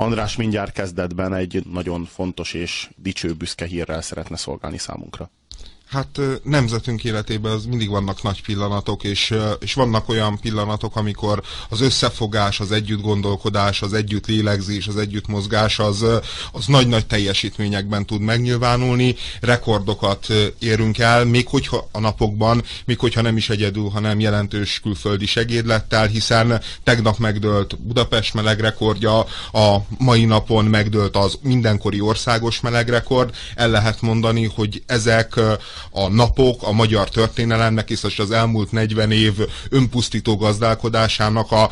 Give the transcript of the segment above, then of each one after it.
András mindjárt kezdetben egy nagyon fontos és dicső büszke hírrel szeretne szolgálni számunkra. Hát nemzetünk életében az mindig vannak nagy pillanatok, és vannak olyan pillanatok, amikor az összefogás, az együttgondolkodás, az együttlélegzés, az együttmozgás az nagy-nagy teljesítményekben tud megnyilvánulni, rekordokat érünk el, még hogyha a napokban, még hogyha nem is egyedül, hanem jelentős külföldi segédlettel, hiszen tegnap megdőlt Budapest melegrekordja, a mai napon megdőlt az mindenkori országos melegrekord. El lehet mondani, hogy ezek a napok a magyar történelemnek és az elmúlt 40 év önpusztító gazdálkodásának a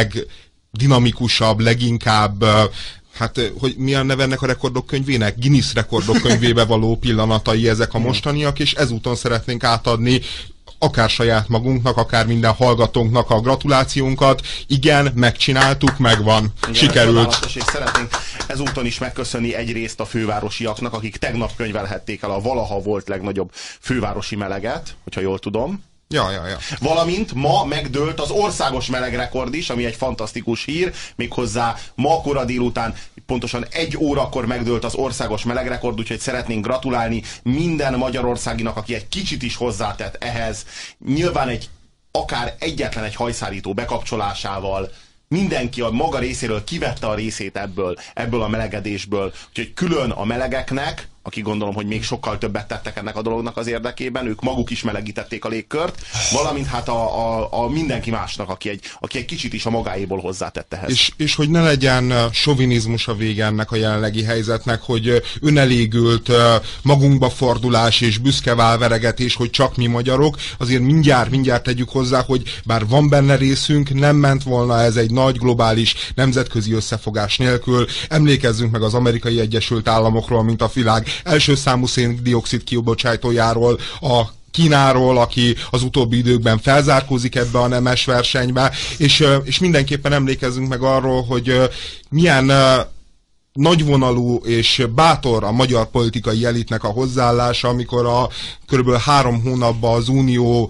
legdinamikusabb, leginkább, hát, hogy mi a neve ennek a rekordok könyvének? Guinness rekordok könyvébe való pillanatai ezek a mostaniak, és ezúton szeretnénk átadni akár saját magunknak, akár minden hallgatónknak a gratulációnkat. Igen, megcsináltuk, megvan. Igen, sikerült. És szeretnénk ezúton is megköszönni egyrészt a fővárosiaknak, akik tegnap könyvelhették el a valaha volt legnagyobb fővárosi meleget, hogyha jól tudom. Ja. Valamint ma megdőlt az országos melegrekord is, ami egy fantasztikus hír, méghozzá ma kora délután pontosan 1 órakor megdőlt az országos melegrekord, úgyhogy szeretnénk gratulálni minden magyarországinak, aki egy kicsit is hozzátett ehhez. Nyilván akár egyetlen egy hajszárító bekapcsolásával mindenki a maga részéről kivette a részét ebből a melegedésből. Úgyhogy külön a melegeknek, akik gondolom, hogy még sokkal többet tettek ennek a dolognak az érdekében, ők maguk is melegítették a légkört, valamint hát a mindenki másnak, aki egy kicsit is a magáéból hozzátett ehhez. És hogy ne legyen sovinizmus a vége ennek a jelenlegi helyzetnek, hogy önelégült magunkba fordulás és büszke válveregetés, hogy csak mi magyarok, azért mindjárt tegyük hozzá, hogy bár van benne részünk, nem ment volna ez egy nagy globális nemzetközi összefogás nélkül. Emlékezzünk meg az Amerikai Egyesült Államokról, mint a világ első számú szén-dioxid kibocsátójáról, a Kínáról, aki az utóbbi időkben felzárkózik ebbe a nemes versenybe, és mindenképpen emlékezzünk meg arról, hogy milyen nagyvonalú és bátor a magyar politikai elitnek a hozzáállása, amikor a körülbelül 3 hónapban az Unió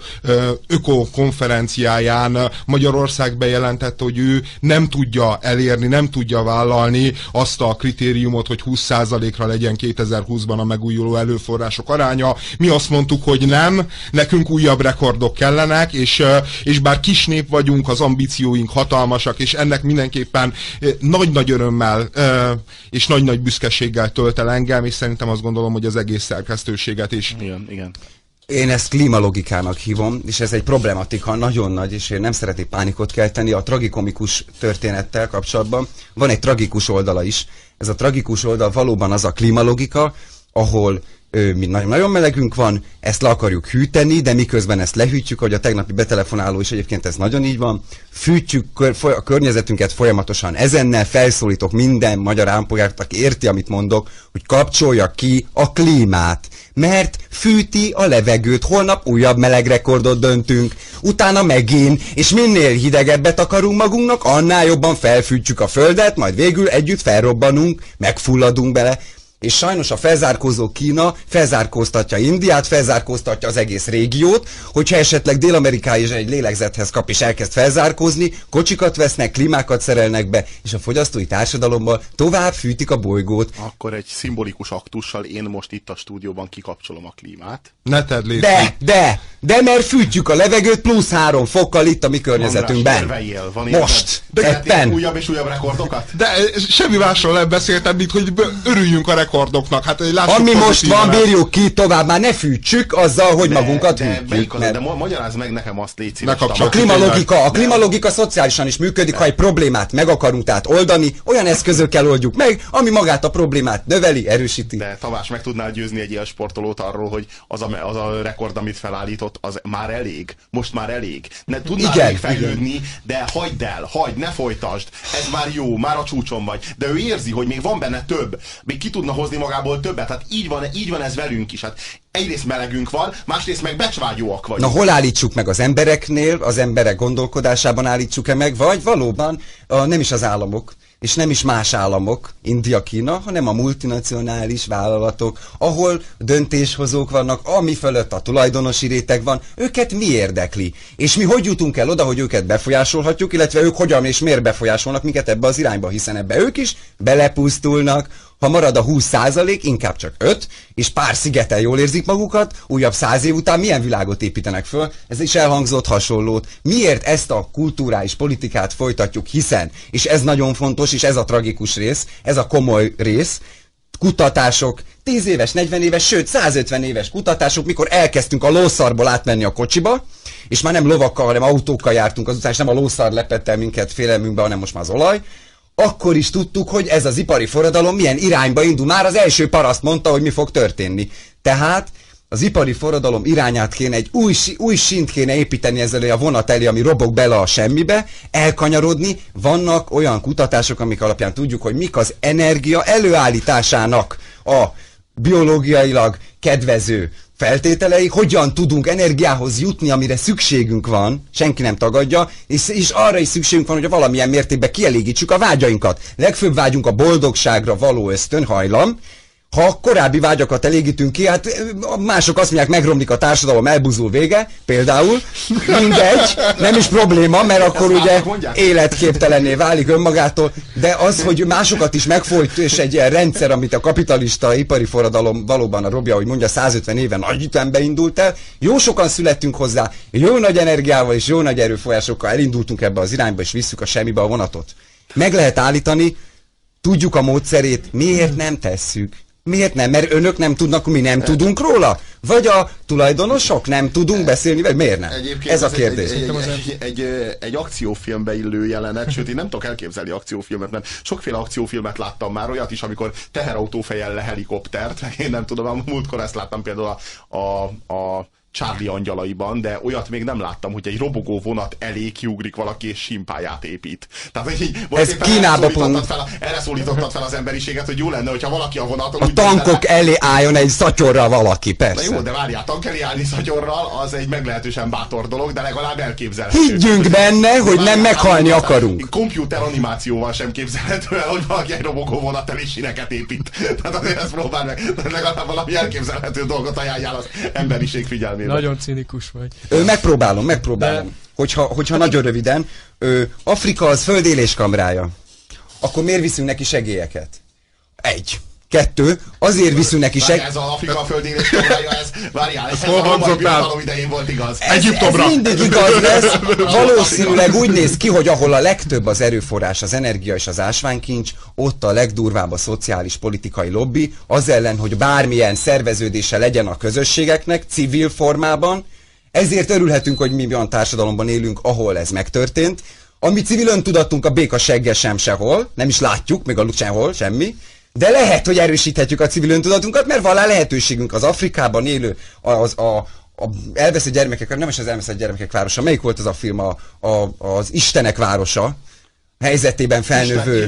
ökokonferenciáján Magyarország bejelentette, hogy ő nem tudja elérni, nem tudja vállalni azt a kritériumot, hogy 20%-ra legyen 2020-ban a megújuló előforrások aránya. Mi azt mondtuk, hogy nem, nekünk újabb rekordok kellenek, és bár kis nép vagyunk, az ambícióink hatalmasak, és ennek mindenképpen nagy-nagy örömmel és nagy-nagy büszkeséggel tölt el engem, és szerintem azt gondolom, hogy az egész szerkesztőséget is. Igen. Én ezt klímalogikának hívom, és ez egy problematika, nagyon nagy, és én nem szeretnék pánikot kelteni a tragikomikus történettel kapcsolatban. Van egy tragikus oldala is. Ez a tragikus oldal valóban az a klímalogika, ahol mi nagyon melegünk van, ezt le akarjuk hűteni, de miközben ezt lehűtjük, hogy a tegnapi betelefonáló is egyébként ez nagyon így van, fűtjük a környezetünket folyamatosan. Ezennel felszólítok minden magyar állampolgárt, aki érti, amit mondok, hogy kapcsolja ki a klímát, mert fűti a levegőt. Holnap újabb melegrekordot döntünk, utána megint, és minél hidegebbet akarunk magunknak, annál jobban felfűtjük a földet, majd végül együtt felrobbanunk, megfulladunk bele. És sajnos a felzárkózó Kína felzárkóztatja Indiát, felzárkóztatja az egész régiót, hogyha esetleg Dél-Ameriká is egy lélegzethez kap és elkezd felzárkózni, kocsikat vesznek, klímákat szerelnek be, és a fogyasztói társadalomban tovább fűtik a bolygót. Akkor egy szimbolikus aktussal én most itt a stúdióban kikapcsolom a klímát. Ne tedd létre. De mert fűtjük a levegőt +3 fokkal itt a mi környezetünkben. Érveljél, van most, éppen. Újabb és újabb rekordokat? De semmi másról nem beszéltem, mint hogy örüljünk a rekordoknak. Hát, ami most van, bírjuk ki tovább, már ne fűtsük azzal, hogy magunkat fűtjük. De magyarázd meg nekem azt, légy szíves. A klímalogika szociálisan is működik, ha egy problémát meg akarunk tehát oldani, olyan eszközökkel oldjuk meg, ami magát a problémát növeli, erősíti. De Tamás, meg tudnál győzni egy ilyen sportolót arról, hogy az a rekord, amit felállított, az már elég. Most már elég. Ne tudnál még fejlődni, de hagyd, ne folytasd. Ez már jó, már a csúcson vagy. De ő érzi, hogy még van benne több. Még ki tudna hozni magából többet. Hát így van ez velünk is. Hát egyrészt melegünk van, másrészt meg becsvágyóak vagyunk. Na hol állítsuk meg az embereknél, az emberek gondolkodásában állítsuk-e meg, vagy valóban nem is az államok és nem is más államok, India, Kína, hanem a multinacionális vállalatok, ahol döntéshozók vannak, ami fölött a tulajdonosi réteg van, őket mi érdekli? És mi hogy jutunk el oda, hogy őket befolyásolhatjuk, illetve ők hogyan és miért befolyásolnak minket ebbe az irányba, hiszen ebbe ők is belepusztulnak. Ha marad a 20%, inkább csak 5, és pár szigeten jól érzik magukat, újabb 100 év után milyen világot építenek föl? Ez is elhangzott hasonlót. Miért ezt a kulturális politikát folytatjuk, hiszen, és ez nagyon fontos, és ez a tragikus rész, ez a komoly rész, kutatások, 10 éves, 40 éves, sőt 150 éves kutatások, mikor elkezdtünk a lószarból átmenni a kocsiba, és már nem lovakkal, hanem autókkal jártunk azután, és nem a lószar lepett el minket félelmünkbe, hanem most már az olaj, akkor is tudtuk, hogy ez az ipari forradalom milyen irányba indul. Már az első paraszt mondta, hogy mi fog történni. Tehát az ipari forradalom irányát kéne, egy új sínt kéne építeni ezzel a vonat elé, ami robog bele a semmibe, elkanyarodni. Vannak olyan kutatások, amik alapján tudjuk, hogy mik az energia előállításának a biológiailag kedvező feltételei, hogyan tudunk energiához jutni, amire szükségünk van, senki nem tagadja, és arra is szükségünk van, hogy valamilyen mértékben kielégítsük a vágyainkat. Legfőbb vágyunk a boldogságra való ösztönhajlam. Ha a korábbi vágyakat elégítünk ki, hát mások azt mondják, megromlik a társadalom, elbuzul vége, például, mindegy, nem is probléma, mert akkor ugye életképtelenné válik önmagától, de az, hogy másokat is megfojt, és egy ilyen rendszer, amit a kapitalista ipari forradalom valóban a Robja, hogy mondja, 150 éve nagy ütembe indult el, jó sokan születtünk hozzá, jó nagy energiával és jó nagy erőforrásokkal elindultunk ebbe az irányba, és visszük a semmibe a vonatot. Meg lehet állítani, tudjuk a módszerét, miért nem tesszük? Miért nem? Mert önök nem tudnak, mi nem tudunk róla? Vagy a tulajdonosok nem tudunk beszélni, vagy miért nem? Ez a kérdés. Egy akciófilmbe illő jelenet, sőt, én nem tudok elképzelni akciófilmet, mert sokféle akciófilmet láttam már, olyat is, amikor teherautó fejjel le helikoptert, én nem tudom, múltkor ezt láttam például a Charlie angyalaiban, de olyat még nem láttam, hogy egy robogó vonat elé kiugrik valaki és símpályát épít. Tehát, hogy így, ez Kínába pont. Erre szólítottad fel az emberiséget, hogy jó lenne, hogyha valaki a vonaton... A tankok elé álljon egy szatyorral valaki, persze. Na jó, de várjál, tank elé állni szatyorral, az egy meglehetősen bátor dolog, de legalább elképzelhető. Higgyünk benne, hogy nem meghalni akarunk. Komputer animációval sem képzelhető el, hogy valaki egy robogó vonat elé síneket épít. Tehát azért ezt próbál meg, legalább valami elképzelhető dolgot ajánljál az emberiség figyelmére. Nagyon cinikus vagy. Megpróbálom. De... Hogyha nagyon röviden, Afrika az föld éléskamrája. Akkor miért viszünk neki segélyeket? 1. 2. Azért viszünk neki segélyeket. Ez az Afrika a föld éléskamrája, várjál, ez a romai birodalom idején volt igaz. Ez mindig igaz lesz. Valószínűleg úgy néz ki, hogy ahol a legtöbb az erőforrás, az energia és az ásványkincs, ott a legdurvább a szociális politikai lobby, az ellen, hogy bármilyen szerveződése legyen a közösségeknek, civil formában. Ezért örülhetünk, hogy mi olyan társadalomban élünk, ahol ez megtörtént. A mi civil öntudatunk a béka segge sem sehol, nem is látjuk, még a sehol, semmi. De lehet, hogy erősíthetjük a civil öntudatunkat, mert van lehetőségünk az Afrikában élő, az elveszett gyermekek, nem is az elveszett gyermekek városa, melyik volt az a film, az Istenek városa, helyzetében felnővő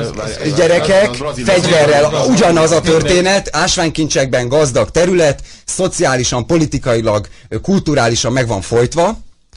gyerekek, fegyverrel, ugyanaz a történet, ásványkincsekben gazdag terület, szociálisan, politikailag, kulturálisan meg van folytva,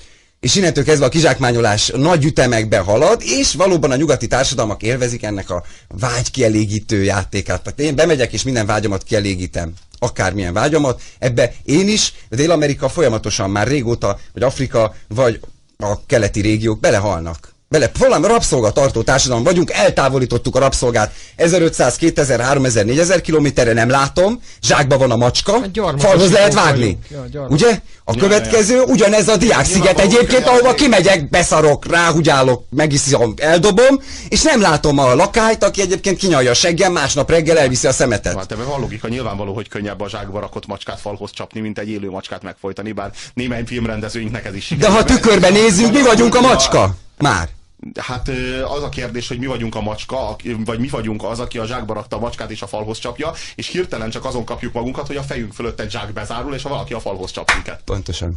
és innentől kezdve a kizsákmányolás nagy ütemekben halad, és valóban a nyugati társadalmak élvezik ennek a vágykielégítő játékát. Tehát én bemegyek, és minden vágyamat kielégítem. Akármilyen vágyamat. Ebbe én is, Dél-Amerika folyamatosan már régóta, vagy Afrika, vagy a keleti régiók belehalnak. Valami rabszolgatartó társadalom vagyunk, eltávolítottuk a rabszolgát 1500, 2000, 3000, 4000 kilométerre, nem látom, zsákba van a macska, falhoz lehet vágni. Ugye? A következő ugyanez a Diák-sziget egyébként, ahova kimegyek, beszarok, ráhúgyálok, megiszom, eldobom, és nem látom a lakályt, aki egyébként kinyalja a seggem, másnap reggel elviszi a szemetet. Hát ebben van logika, nyilvánvaló, hogy könnyebb a zsákba rakott macskát falhoz csapni, mint egy élő macskát megfojtani, bár némely filmrendezőinknek ez is sikerül. De ha tükörben nézzünk, mi vagyunk a macska? Már. Hát az a kérdés, hogy mi vagyunk a macska, vagy mi vagyunk az, aki a zsákba rakta a macskát és a falhoz csapja, és hirtelen csak azon kapjuk magunkat, hogy a fejünk fölött egy zsák bezárul, és ha valaki a falhoz csap minket. Pontosan.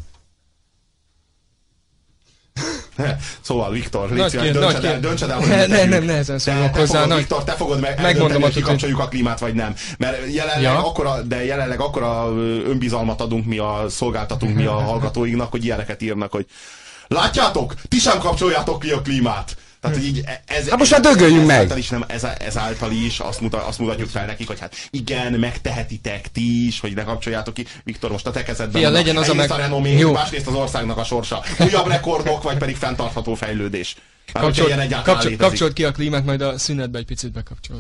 Szóval, Viktor, döntsed el, hogy nem, nehezen szólok hozzá. Viktor, te fogod megmondani, hogy kikapcsoljuk a klímát, vagy nem. Mert jelenleg akkora önbizalmat adunk mi szolgáltatunk mi a hallgatóinknak, hogy ilyeneket írnak, hogy látjátok, ti sem kapcsoljátok ki a klímát. Tehát, hogy így hát most már dögöljünk meg! Ezáltal is azt mutatjuk fel nekik, hogy hát igen, megtehetitek ti is, hogy ne kapcsoljátok ki. Viktor, most a te kezedben van. Legyen az a renomé, másrészt az országnak a sorsa. Újabb rekordok, vagy pedig fenntartható fejlődés. Kapcsolt ki a klímát, majd a szünetbe egy picit bekapcsolt.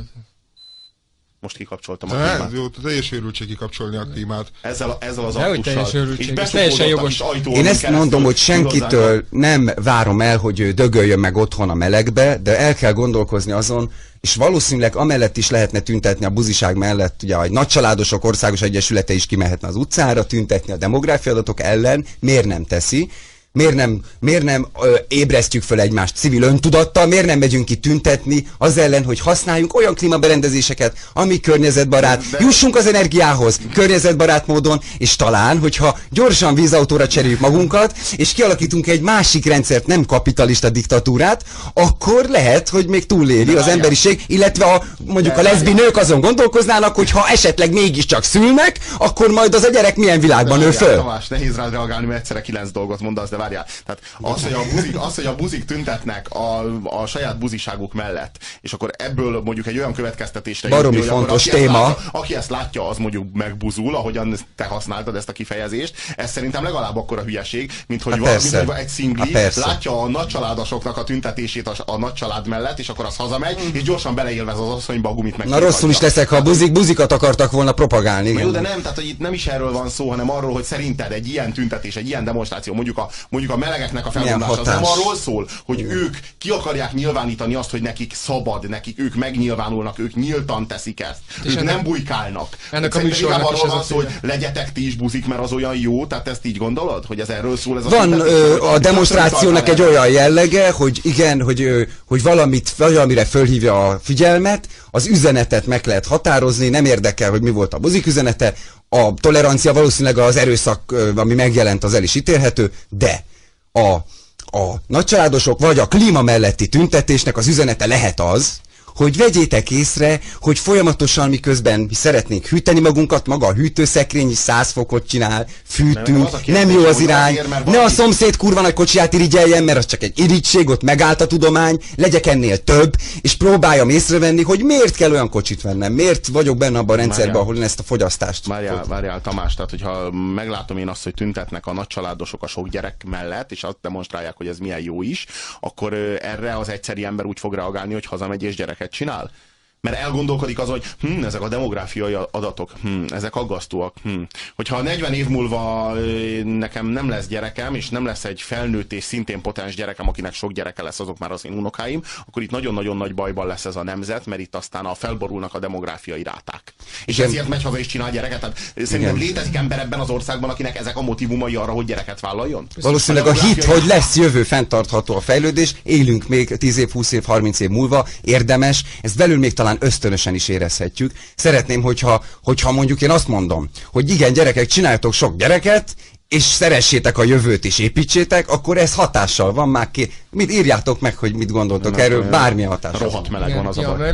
Most kikapcsoltam a klímát. Jó, teljes őrültség kikapcsolni a klímát. Ezzel az aktussal. És teljesen jogos. Én ezt mondom, hogy senkitől nem várom el, hogy dögöljön meg otthon a melegbe, de el kell gondolkozni azon, és valószínűleg amellett is lehetne tüntetni a buziság mellett, ugye a nagycsaládosok országos egyesülete is kimehetne az utcára tüntetni a demográfiai adatok ellen, miért nem teszi? Miért nem ébresztjük föl egymást civil öntudattal, miért nem megyünk ki tüntetni az ellen, hogy használjunk olyan klímaberendezéseket, ami környezetbarát, jussunk az energiához környezetbarát módon, és talán, hogyha gyorsan vízautóra cseréljük magunkat, és kialakítunk egy másik rendszert, nem kapitalista diktatúrát, akkor lehet, hogy még túléli az emberiség, illetve mondjuk a leszbi nők azon gondolkoznának, hogy ha esetleg mégiscsak szülnek, akkor majd az a gyerek milyen világban nő föl. Tamás, nehéz rád reagálni, mert egyszerre 9 dolgot mondasz, de várjál. Tehát az, hogy a buzik tüntetnek a saját buziságuk mellett, és akkor ebből mondjuk egy olyan következtetésre baromi fontos téma. Aki ezt látja, az mondjuk megbuzul, ahogyan te használtad ezt a kifejezést. Ez szerintem legalább akkora hülyeség, mint hogy egy szingli látja a nagycsaládosoknak a tüntetését a nagycsalád mellett, és akkor az hazamegy, és gyorsan beleélvez az asszonyba a gumit meg. Na rosszul is leszek, ha buzikat akartak volna propagálni. Jó, de nem, tehát hogy itt nem is erről van szó, hanem arról, hogy szerinted egy ilyen tüntetés, egy ilyen demonstráció, mondjuk a melegeknek a felmondása, az nem arról szól, hogy ők ki akarják nyilvánítani azt, hogy nekik szabad, ők megnyilvánulnak, ők nyíltan teszik ezt. És ők nem bujkálnak. Ennek a műsornak arról van szó, hogy legyetek ti is buzik, mert az olyan jó, tehát ezt így gondolod, hogy ez erről szól? Ez van a demonstrációnak egy olyan jellege, hogy igen, hogy valamire fölhívja a figyelmet, az üzenetet meg lehet határozni, nem érdekel, hogy mi volt a buzik üzenete, a tolerancia valószínűleg az erőszak, ami megjelent, az el is ítélhető, de a nagycsaládosok vagy a klíma melletti tüntetésnek az üzenete lehet az, hogy vegyétek észre, hogy folyamatosan miközben mi szeretnénk hűteni magunkat, maga a hűtőszekrény is 100 fokot csinál, fűtünk, nem jó az irány, ne a szomszéd kurva nagy kocsiját irigyeljen, mert az csak egy irigység, ott megállt a tudomány, legyek ennél több, és próbáljam észrevenni, hogy miért kell olyan kocsit vennem, miért vagyok benne abban a rendszerben, ahol én ezt a fogyasztást. Várjál Tamás, tehát hogyha meglátom én azt, hogy tüntetnek a nagycsaládosok a sok gyerek mellett, és azt demonstrálják, hogy ez milyen jó is, akkor erre az egyszeri ember úgy fog reagálni, hogy hazamegy és gyereket csinál? Mert elgondolkodik az, hogy ezek a demográfiai adatok, ezek aggasztóak. Hogyha 40 év múlva nekem nem lesz gyerekem, és nem lesz egy felnőtt és szintén potens gyerekem, akinek sok gyereke lesz, azok már az én unokáim, akkor itt nagyon-nagyon nagy bajban lesz ez a nemzet, mert itt aztán felborulnak a demográfiai ráták. És ezért megy haza és csinál gyereket. Tehát szerintem létezik ember ebben az országban, akinek ezek a motivumai arra, hogy gyereket vállaljon? Valószínűleg a hit, hogy lesz jövő fenntartható a fejlődés, élünk még 10 év, 20 év, 30 év múlva, érdemes, ez belül még talán ösztönösen is érezhetjük. Szeretném, hogyha mondjuk én azt mondom, hogy igen, gyerekek, csináljatok sok gyereket, és szeressétek a jövőt és építsétek, akkor ez hatással van már ki. Mit írjátok meg, hogy mit gondoltok erről, bármilyen hatással. Rohadt meleg van az a baj.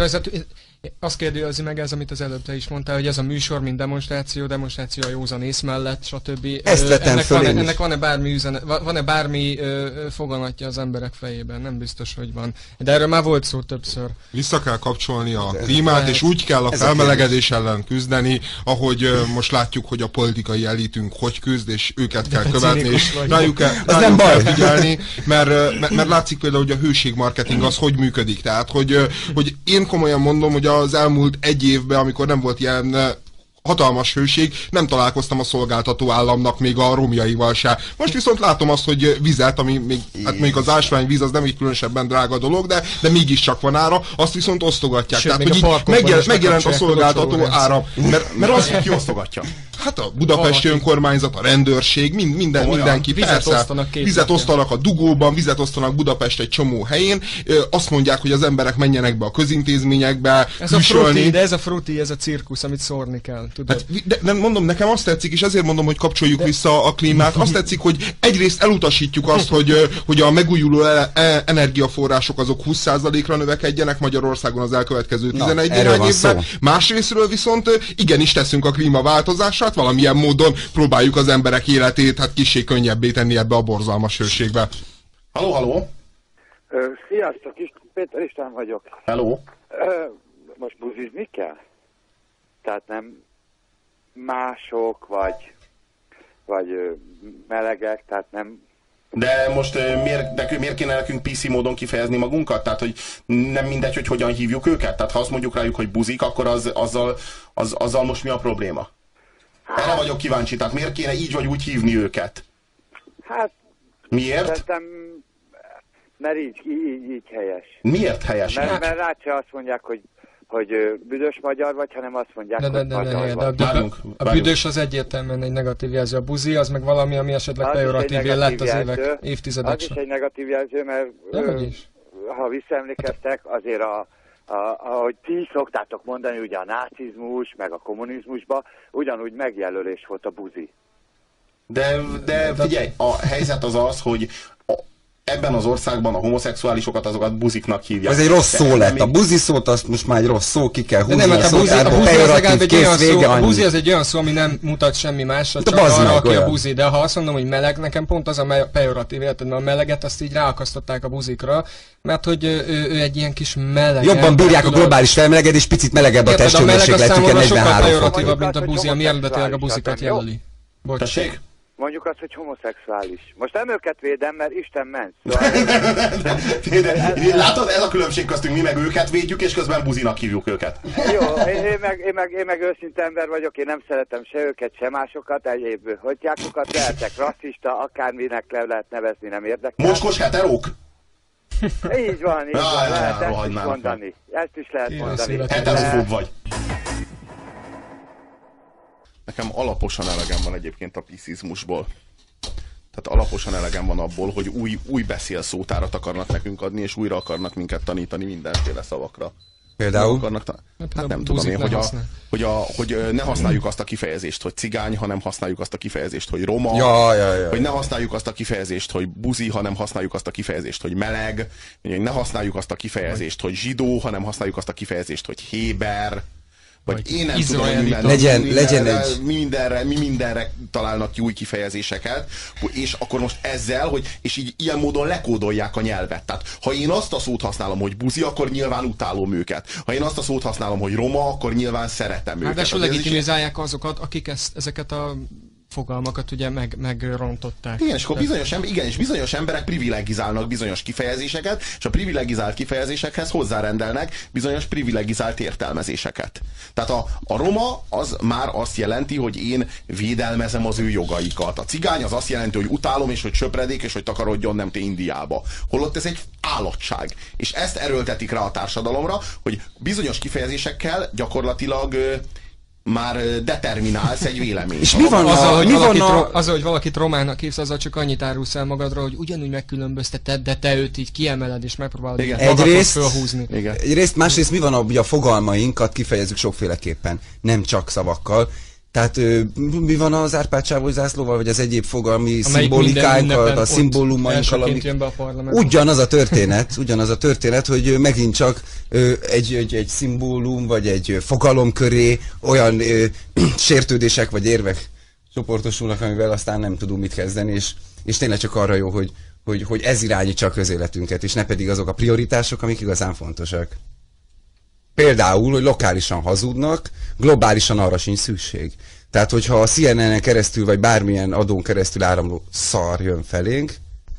Azt kérdezi meg ez, amit az előbb te is mondtál, hogy ez a műsor, mint demonstráció a józan ész mellett, stb. Ezt vetem föl ennek van-e bármi van-e bármi foganatja az emberek fejében? Nem biztos, hogy van. De erről már volt szó többször. Vissza kell kapcsolni a klímát, és úgy kell a felmelegedés ellen küzdeni, ahogy most látjuk, hogy a politikai elitünk hogy küzd, és őket kell követni, és rájuk kell figyelni, mert látszik például, hogy a hőségmarketing az hogy működik. Tehát, hogy én komolyan mondom, hogy az elmúlt egy évben, amikor nem volt ilyen hatalmas hőség, nem találkoztam a szolgáltató államnak még a romjaival se. Most viszont látom azt, hogy vizet, ami még az ásványvíz az nem egy különösebben drága dolog, de mégiscsak van ára, azt viszont osztogatják. Sőt, tehát, hogy így megjelent a szolgáltató ára. Mert az ki osztogatja? Hát a budapesti önkormányzat, a rendőrség, mindenki, persze, vizet osztanak a dugóban, vizet osztanak Budapest egy csomó helyén, azt mondják, hogy az emberek menjenek be a közintézményekbe, de ez a fruti, ez a cirkusz, amit szórni kell, tudod? Hát, de mondom, nekem azt tetszik, és ezért mondom, hogy kapcsoljuk vissza a klímát, azt tetszik, hogy egyrészt elutasítjuk azt, hogy a megújuló energiaforrások azok 20%-ra növekedjenek Magyarországon az elkövetkező 11 évben, másrésztről viszont igenis teszünk a klímaváltozását, valamilyen módon próbáljuk az emberek életét hát kissé könnyebbé tenni ebbe a borzalmas hőségbe. Halló! Sziasztok! Péter István vagyok. Hello? Most buzizni kell? Tehát nem mások, vagy melegek, tehát nem... De most miért kéne nekünk PC módon kifejezni magunkat? Tehát, hogy nem mindegy, hogy hogyan hívjuk őket? Tehát ha azt mondjuk rájuk, hogy buzik, akkor azzal most mi a probléma? Erre vagyok kíváncsi, tehát miért kéne így vagy úgy hívni őket? Hát... Miért? Szerintem, mert így helyes. Miért helyes? Mert rád se azt mondják, hogy büdös magyar vagy, hanem azt mondják, hogy magyar vagy. A büdös az egyértelműen egy negatív jelző. A buzi az meg valami, ami esetleg pejoratív lett az évtizedek során. Az is egy negatív jelző, mert ha visszaemlékeztek, azért ahogy ti szoktátok mondani, ugye a nácizmus, meg a kommunizmusban, ugyanúgy megjelölés volt a buzi. De figyelj, a helyzet az, hogy ebben az országban a homoszexuálisokat azokat buziknak hívják. Ez egy rossz szó lett. A buzi szót azt most már egy rossz szó, ki kell húzni. De nem, a buzi az egy olyan szó, ami nem mutat semmi másra, csak arra, aki a buzi. De ha azt mondom, hogy meleg, nekem pont az a pejoratív, érted, mert a meleget azt így ráakasztották a buzikra, mert hogy ő egy ilyen kis meleg. Jobban bírják a globális felmelegedés, picit melegebb a testhőmérsékletük, 43 fok. Pejoratívabb, mint a buzi, ami eredetileg a buzikat jelöli. Tessék? Mondjuk azt, hogy homoszexuális. Most nem őket védem, mert Isten ment. Látod, ez a különbség köztünk, mi meg őket védjük, és közben buzinak hívjuk őket. Jó, én meg őszinte ember vagyok, én nem szeretem se őket, se másokat, egyéb hogyjákokat, lehetek rasszista, akárminek lehet nevezni, nem érdekel. Mocskos heterók? Így van, lehet ezt is mondani. Ezt is lehet mondani. Heterofób vagy. Nekem alaposan elegem van egyébként a piszizmusból. Tehát alaposan elegem van abból, hogy új beszélszótárat akarnak nekünk adni, és újra akarnak minket tanítani mindenféle szavakra. Például? Hát nem tudom én, hogy ne használjuk azt a kifejezést, hogy cigány, hanem használjuk azt a kifejezést, hogy roma. Hogy ne használjuk azt a kifejezést, hogy buzi, hanem használjuk azt a kifejezést, hogy meleg. Hogy ne használjuk azt a kifejezést, hogy zsidó, hanem használjuk azt a kifejezést, hogy héber. Vagy én nem tudom, hogy mi mindenre találnak ki új kifejezéseket, és akkor most ezzel, és így ilyen módon lekódolják a nyelvet. Tehát ha én azt a szót használom, hogy buzi, akkor nyilván utálom őket. Ha én azt a szót használom, hogy roma, akkor nyilván szeretem őket. Ráadásul legitimizálják azokat, akik ezeket a fogalmakat ugye megrontották. Igen, és akkor bizonyos emberek privilegizálnak bizonyos kifejezéseket, és a privilegizált kifejezésekhez hozzárendelnek bizonyos privilegizált értelmezéseket. Tehát a roma az már azt jelenti, hogy én védelmezem az ő jogaikat. A cigány az azt jelenti, hogy utálom, és hogy söpredék, és hogy takarodjon nem te Indiába. Holott ez egy állatság. És ezt erőltetik rá a társadalomra, hogy bizonyos kifejezésekkel gyakorlatilag már determinálsz egy véleményt. És mi van azzal, hogy valakit románnak hívsz, azzal csak annyit árulsz el magadra, hogy ugyanúgy megkülönbözteted, de te őt így kiemeled és megpróbálod magadhoz fölhúzni. Egyrészt, másrészt mi van, hogy a fogalmainkat kifejezzük sokféleképpen, nem csak szavakkal. Tehát mi van az Árpád-Sávoly zászlóval, vagy az egyéb fogalmi szimbolikáinkkal, a szimbólumainkkal, amik... Ugyanaz a történet, hogy megint csak egy szimbólum, vagy egy fogalom köré olyan sértődések, vagy érvek csoportosulnak, amivel aztán nem tudunk mit kezdeni, és tényleg csak arra jó, hogy ez irányítsa a közéletünket, és ne pedig azok a prioritások, amik igazán fontosak. Például, hogy lokálisan hazudnak, globálisan arra sincs szükség. Tehát, hogyha a CNN-en keresztül, vagy bármilyen adón keresztül áramló szar jön felénk,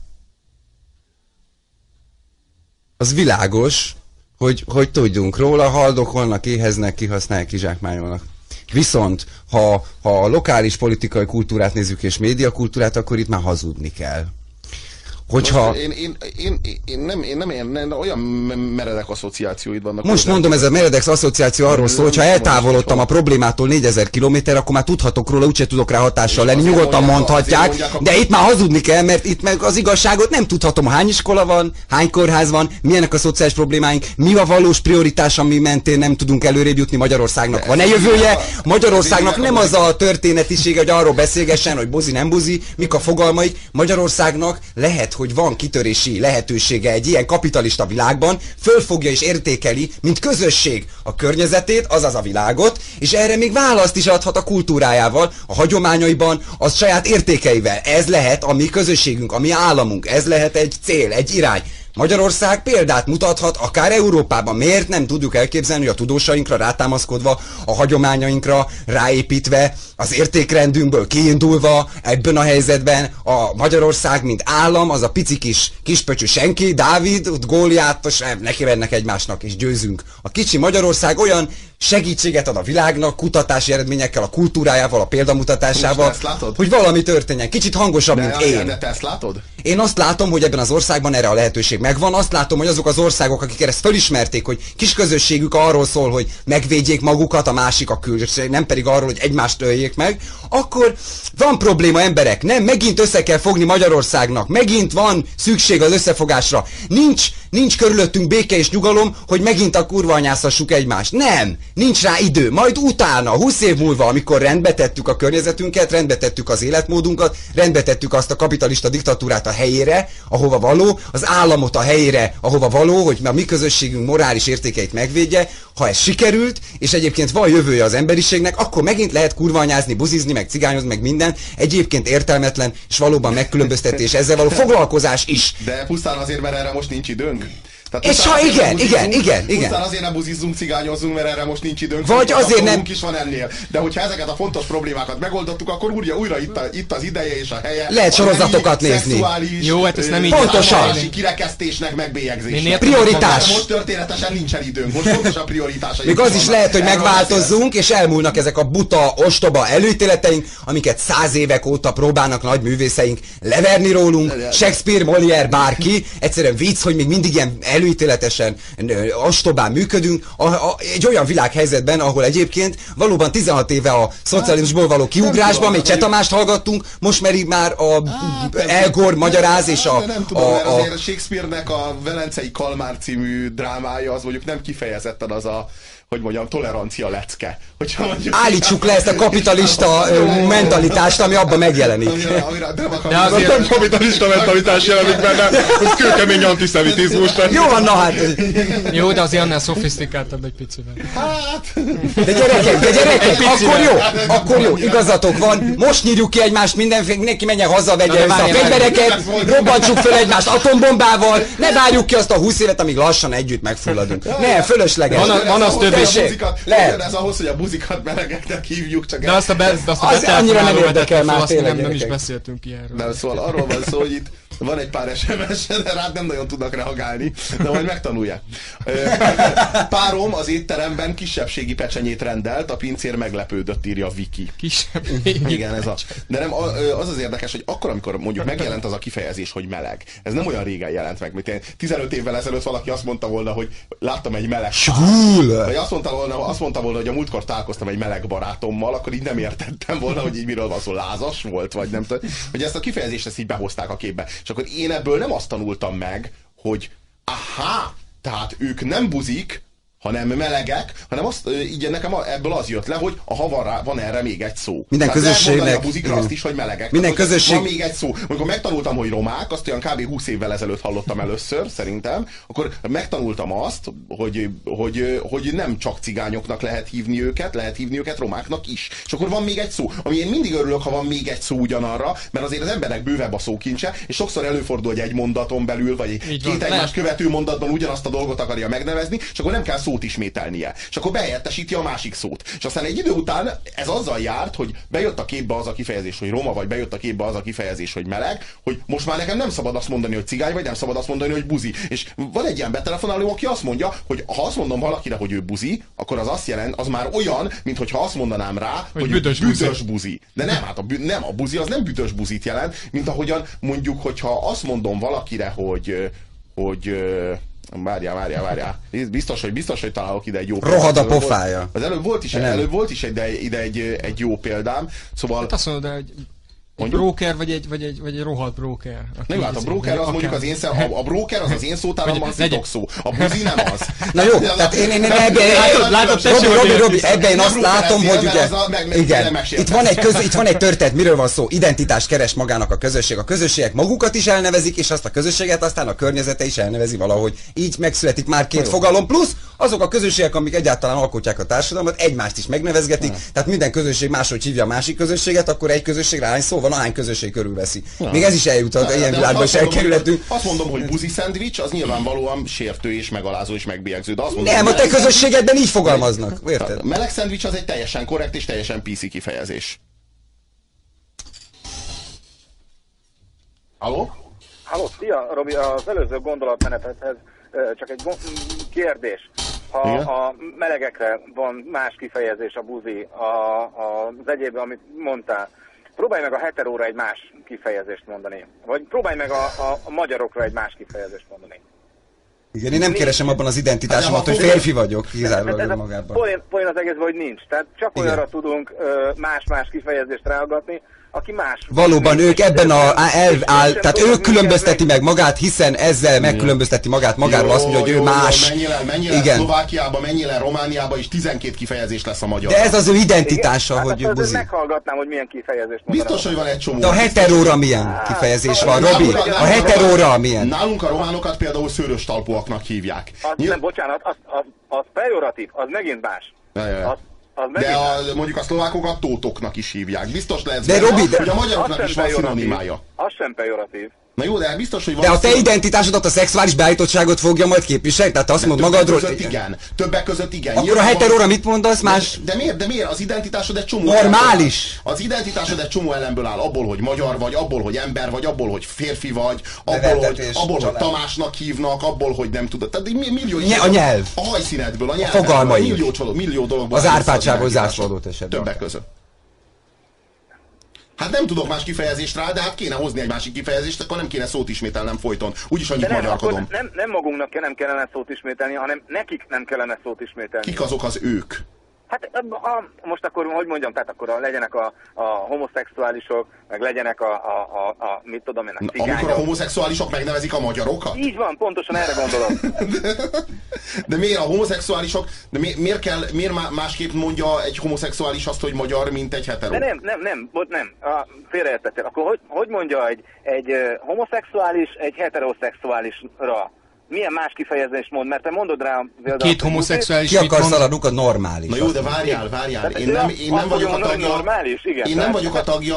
az világos, hogy tudjunk róla, haldokolnak, éheznek, kihasználják, kizsákmányolnak. Viszont, ha a lokális politikai kultúrát nézzük és médiakultúrát, akkor itt már hazudni kell. Hogyha... Én nem olyan meredek asszociációid vannak. Most mondom, ez a meredek asszociáció arról szól, hogy ha eltávolodtam a problémától 4000 kilométer, akkor már tudhatok róla, úgyse tudok rá hatással lenni, nyugodtan mondhatják, de itt már hazudni kell, mert itt meg az igazságot nem tudhatom, hány iskola van, hány kórház van, milyenek a szociális problémáink, mi a valós prioritás, ami mentén nem tudunk előrébb jutni Magyarországnak. Van-e jövője? Magyarországnak nem az a történetisége, hogy arról beszélgessen, hogy buzi, nem buzi, mik a fogalmaik. Magyarországnak lehet, hogy van kitörési lehetősége egy ilyen kapitalista világban, fölfogja és értékeli, mint közösség a környezetét, azaz a világot, és erre még választ is adhat a kultúrájával, a hagyományaiban, a saját értékeivel. Ez lehet a mi közösségünk, a mi államunk, ez lehet egy cél, egy irány. Magyarország példát mutathat akár Európában. Miért nem tudjuk elképzelni, hogy a tudósainkra rátámaszkodva, a hagyományainkra ráépítve, az értékrendünkből kiindulva ebben a helyzetben a Magyarország, mint állam, az a pici kispöcsű senki, Dávid, Góliát, neki vennek egymásnak és győzünk. A kicsi Magyarország olyan segítséget ad a világnak, kutatási eredményekkel, a kultúrájával, a példamutatásával, hogy valami történjen. Kicsit hangosabb, mint én. De te ezt látod? Én azt látom, hogy ebben az országban erre a lehetőség megvan. Azt látom, hogy azok az országok, akik ezt felismerték, hogy kis közösségük arról szól, hogy megvédjék magukat, a másik a külső, nem pedig arról, hogy egymást öljék meg, akkor van probléma, emberek. Nem, megint össze kell fogni Magyarországnak. Megint van szükség az összefogásra. Nincs körülöttünk béke és nyugalom, hogy megint a kurva anyázhassuk egymást. Nem! Nincs rá idő. Majd utána, 20 év múlva, amikor rendbe tettük a környezetünket, rendbe tettük az életmódunkat, rendbe tettük azt a kapitalista diktatúrát a helyére, ahova való, az államot a helyére, ahova való, hogy a mi közösségünk morális értékeit megvédje, ha ez sikerült, és egyébként van jövője az emberiségnek, akkor megint lehet kurvanyázni, buzizni, meg cigányozni, meg minden. Egyébként értelmetlen, és valóban megkülönböztetés, ezzel való foglalkozás is. De pusztán azért, mert erre most nincs időnk. És ha igen. Pusztán azért nem buzizzunk, cigányozzunk, mert erre most nincs időnk. Vagy azért nem. Is van ennél. De hogyha ezeket a fontos problémákat megoldottuk, akkor újra itt az ideje és a helye. Lehet sorozatokat nézni. Jó, hát ez nem így. Pontosan. Kirekesztésnek, megbélyegzésnek. Prioritás. Most történetesen nincsen időnk. Most fontos a prioritás. Még az is lehet, hogy megváltozzunk, és elmúlnak ezek a buta, ostoba előítéleteink, amiket 100 évek óta próbálnak nagy művészeink leverni rólunk. Shakespeare, Molière, bárki. Egyszerűen vicc, hogy még mindig ilyen előítéletesen, ostobán működünk egy olyan világhelyzetben, ahol egyébként valóban 16 éve a szocializmusból való kiugrásban még Cseh Tamást hallgattunk, most már a El Gore magyaráz és a... Nem tudom, mert azért Shakespeare-nek a Velencei Kalmár című drámája az mondjuk nem kifejezetten az a, hogy mondjam, tolerancia lecke. Állítsuk le ezt a kapitalista mentalitást, ami abban megjelenik. De azért nem kapitalista mentalitás jelenik benne, ez kőkemény antiszemitizmus. Jó van, na hát. Jó, de azért annál szofisztikáltabb egy picivel. Hát. De gyerekek, akkor jó, igazatok van. Most nyírjuk ki egymást, mindenki menjen haza, vegye össze a fegyvereket, robbantsuk föl egymást atombombával, ne várjuk ki azt a 20 évet, amíg lassan együtt megfulladunk. Ne, fölösleges. Van az több is. Ez ahhoz, hogy a buzikat melegeknek hívjuk, csak... De azt a annyira nem érdekel már tényleg. Nem is beszéltünk ilyenről. De szóval arról van szó, hogy itt van egy pár SMS, de rád nem nagyon tudnak reagálni, de majd megtanulják. Párom az étteremben kisebbségi pecsenyét rendelt, a pincér meglepődött, írja Viki. Kisebbségi. Igen, ez a... De nem, az érdekes, hogy akkor, amikor mondjuk megjelent az a kifejezés, hogy meleg, ez nem olyan régen jelent meg, mint 15 évvel ezelőtt valaki azt mondta volna, hogy láttam egy meleg Schwul! Vagy azt mondta volna, hogy a múltkor találkoztam egy meleg barátommal, akkor így nem értettem volna, hogy így miről van szó, lázas volt, vagy nem tudom. Hogy ezt a kifejezést ezt így behozták a képbe. És akkor én ebből nem azt tanultam meg, hogy tehát ők nem buzik, hanem melegek, hanem azt, így nekem ebből az jött le, hogy van erre még egy szó. Minden közösségnek. A buzikra azt is, hogy melegek. Minden közösség. Van még egy szó. Amikor megtanultam, hogy romák, azt olyan kb. 20 évvel ezelőtt hallottam először, szerintem, akkor megtanultam azt, hogy nem csak cigányoknak lehet hívni őket romáknak is. És akkor van még egy szó. Ami én mindig örülök, ha van még egy szó ugyanarra, mert azért az embernek bővebb a szókincse, és sokszor előfordul, hogy egy mondaton belül, vagy két egymást követő mondatban ugyanazt a dolgot akarja megnevezni, és akkor nem kell szót ismételnie. És akkor behelyettesíti a másik szót. És aztán egy idő után ez azzal járt, hogy bejött a képbe az a kifejezés, hogy roma, vagy bejött a képbe az a kifejezés, hogy meleg, hogy most már nekem nem szabad azt mondani, hogy cigány, vagy nem szabad azt mondani, hogy buzi. És van egy ilyen betelefonáló, aki azt mondja, hogy ha azt mondom valakire, hogy ő buzi, akkor az azt jelent, az már olyan, mintha azt mondanám rá, hogy büdös buzi. De nem, hát a buzi az nem büdös buzit jelent, mint ahogyan mondjuk, hogyha azt mondom valakire, hogy Várjál. Biztos, hogy találok ide egy jó példát. Rohad a pofája. Az előbb volt is ide egy jó példám. Szóval... Hát azt mondod, hogy egy broker, vagy egy rohadt broker. Nem, hát a broker az mondjuk az én a broker az én szótáramban szó. A buzi nem az. Na jó, tehát én Robi, ebben én azt látom, hogy ugye... Igen, itt van egy történet, miről van szó? Identitást keres magának a közösség. A közösségek magukat is elnevezik, és azt a közösséget aztán a környezete is elnevezi valahogy. Így megszületik már két fogalom, plusz azok a közösségek, amik egyáltalán alkotják a társadalmat, egymást is megnevezgetik, tehát minden közösség máshogy hívja a másik közösséget, akkor egy közösségre hány szó van, ahány közösség körülveszi. Még ez is eljutott, ilyen világban is elkerülhetünk. Azt mondom, hogy buzi szendvics, az nyilvánvalóan sértő és megalázó és megbélyegző. Nem, a te közösségedben így fogalmaznak, érted? A meleg szendvics az egy teljesen korrekt és teljesen PC kifejezés. Halló? Halló, szia, Robi, az előző gondolatmenethez csak egy kérdés. Ha a melegekre van más kifejezés, a buzi, az egyéb, amit mondtál, próbálj meg a heteróra egy más kifejezést mondani. Vagy próbálj meg a magyarokra egy más kifejezést mondani. Igen, én nem keresem abban az identitásomat, hogy férfi vagyok, kizárólag magában. Poén az egészben, hogy nincs. Tehát csak olyanra tudunk más-más kifejezést ráagatni, aki más. Valóban ők ebben tehát ők különbözteti meg magát, hiszen ezzel megkülönbözteti magát magáról, azt mondja, hogy ő más. Mennyire Szlovákiába, mennyire Romániába is 12 kifejezés lesz a magyar. De ez az ő identitása, hogy ő buzi. Meghallgatnám, hogy milyen kifejezést mondanak. Biztos, hogy van egy csomó. De a heteróra milyen kifejezés van, Robi? A heteróra milyen? Nálunk a románokat például szőrös talpúaknak hívják. Nem, bocsánat, az pejoratív, az megint más. De mondjuk a szlovákokat tótoknak is hívják. Biztos lehet, hogy a magyaroknak is van szinonimája. Az sem pejoratív. Na jó, de biztos, hogy van. De a te identitásodat, a szexuális beállítottságot fogja majd képviselni? Tehát azt mondod magadról... Többek között igen. Akkor a heteróra mit mondasz más? De miért? Az identitásod egy csomó... Normális! Az identitásod egy csomó elemből áll. Abból, hogy magyar vagy, abból, hogy ember vagy, abból, hogy férfi vagy, abból, hogy Tamásnak hívnak, abból, hogy nem tudod. Tehát millió... A nyelv. A hajszínedből, a nyelv. A fogalmai. Millió dologból. Az Árpádsából zászlódott esetben. Többek között. Hát nem tudok más kifejezést rá, de hát kéne hozni egy másik kifejezést, akkor nem kéne szót ismételnem folyton. Úgyis annyit magyarkodom. Nem magunknak nem kellene szót ismételni, hanem nekik nem kellene szót ismételni. Kik azok az ők? Hát most akkor, hogy mondjam, tehát akkor legyenek a homoszexuálisok, meg legyenek mit tudom én, a cigányok. Amikor a homoszexuálisok megnevezik a magyarokat? Így van, pontosan erre gondolok. De miért a homoszexuálisok, miért másképp mondja egy homoszexuális azt, hogy magyar, mint egy hetero? De nem, félreértettél. Akkor hogy mondja egy homoszexuális egy heteroszexuálisra? Milyen más kifejezést mond? Mert te mondod rá például... Két homoszexuális ki akarsz szaladnunk a normális. Na jó, de várjál. Én nem vagyok a tagja... Normális? Igen, én nem vagyok a tagja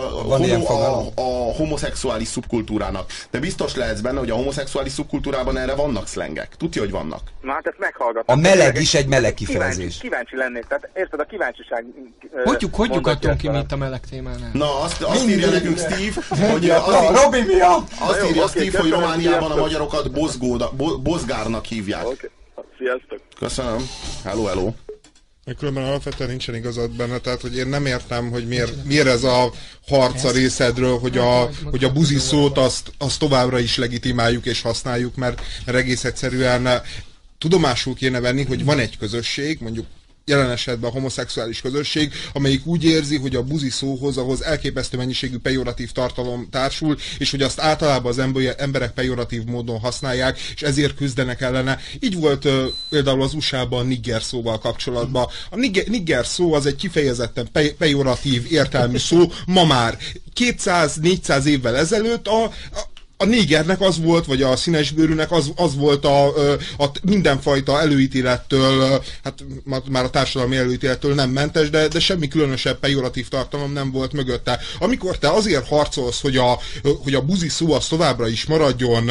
a homoszexuális szubkultúrának. De biztos lehetsz benne, hogy a homoszexuális szubkultúrában erre vannak szlengek. Tudja, hogy vannak. Na hát ezt meghallgatom. A meleg is egy meleg kifejezés. Kíváncsi lennék. Tehát érted, a kíváncsiság... Hogy lyukadtunk ki, mint a meleg témánál? Na, azt írja nekünk Steve, hogy... Robi, mi a? Azt írja Steve, hogy Romániában a magyarokat bozgárnak hívják. Okay. Sziasztok. Köszönöm. Hello. Különben alapvetően nincsen igazad benne, tehát hogy én nem értem, hogy miért ez a harc a részedről, hogy a buzi szót azt továbbra is legitimáljuk és használjuk, mert egész egyszerűen tudomásul kéne venni, hogy van egy közösség, mondjuk jelen esetben a homoszexuális közösség, amelyik úgy érzi, hogy a buzi szóhoz, ahhoz elképesztő mennyiségű pejoratív tartalom társul, és hogy azt általában az emberek pejoratív módon használják, és ezért küzdenek ellene. Így volt például az USA-ban a nigger szóval kapcsolatban. A nigger szó az egy kifejezetten pejoratív értelmű szó, ma már 200-400 évvel ezelőtt a négernek az volt, vagy a színesbőrűnek az volt a mindenfajta előítélettől, hát már a társadalmi előítélettől nem mentes, de semmi különösebb pejoratív tartalom nem volt mögötte. Amikor te azért harcolsz, hogy a buzi szó az továbbra is maradjon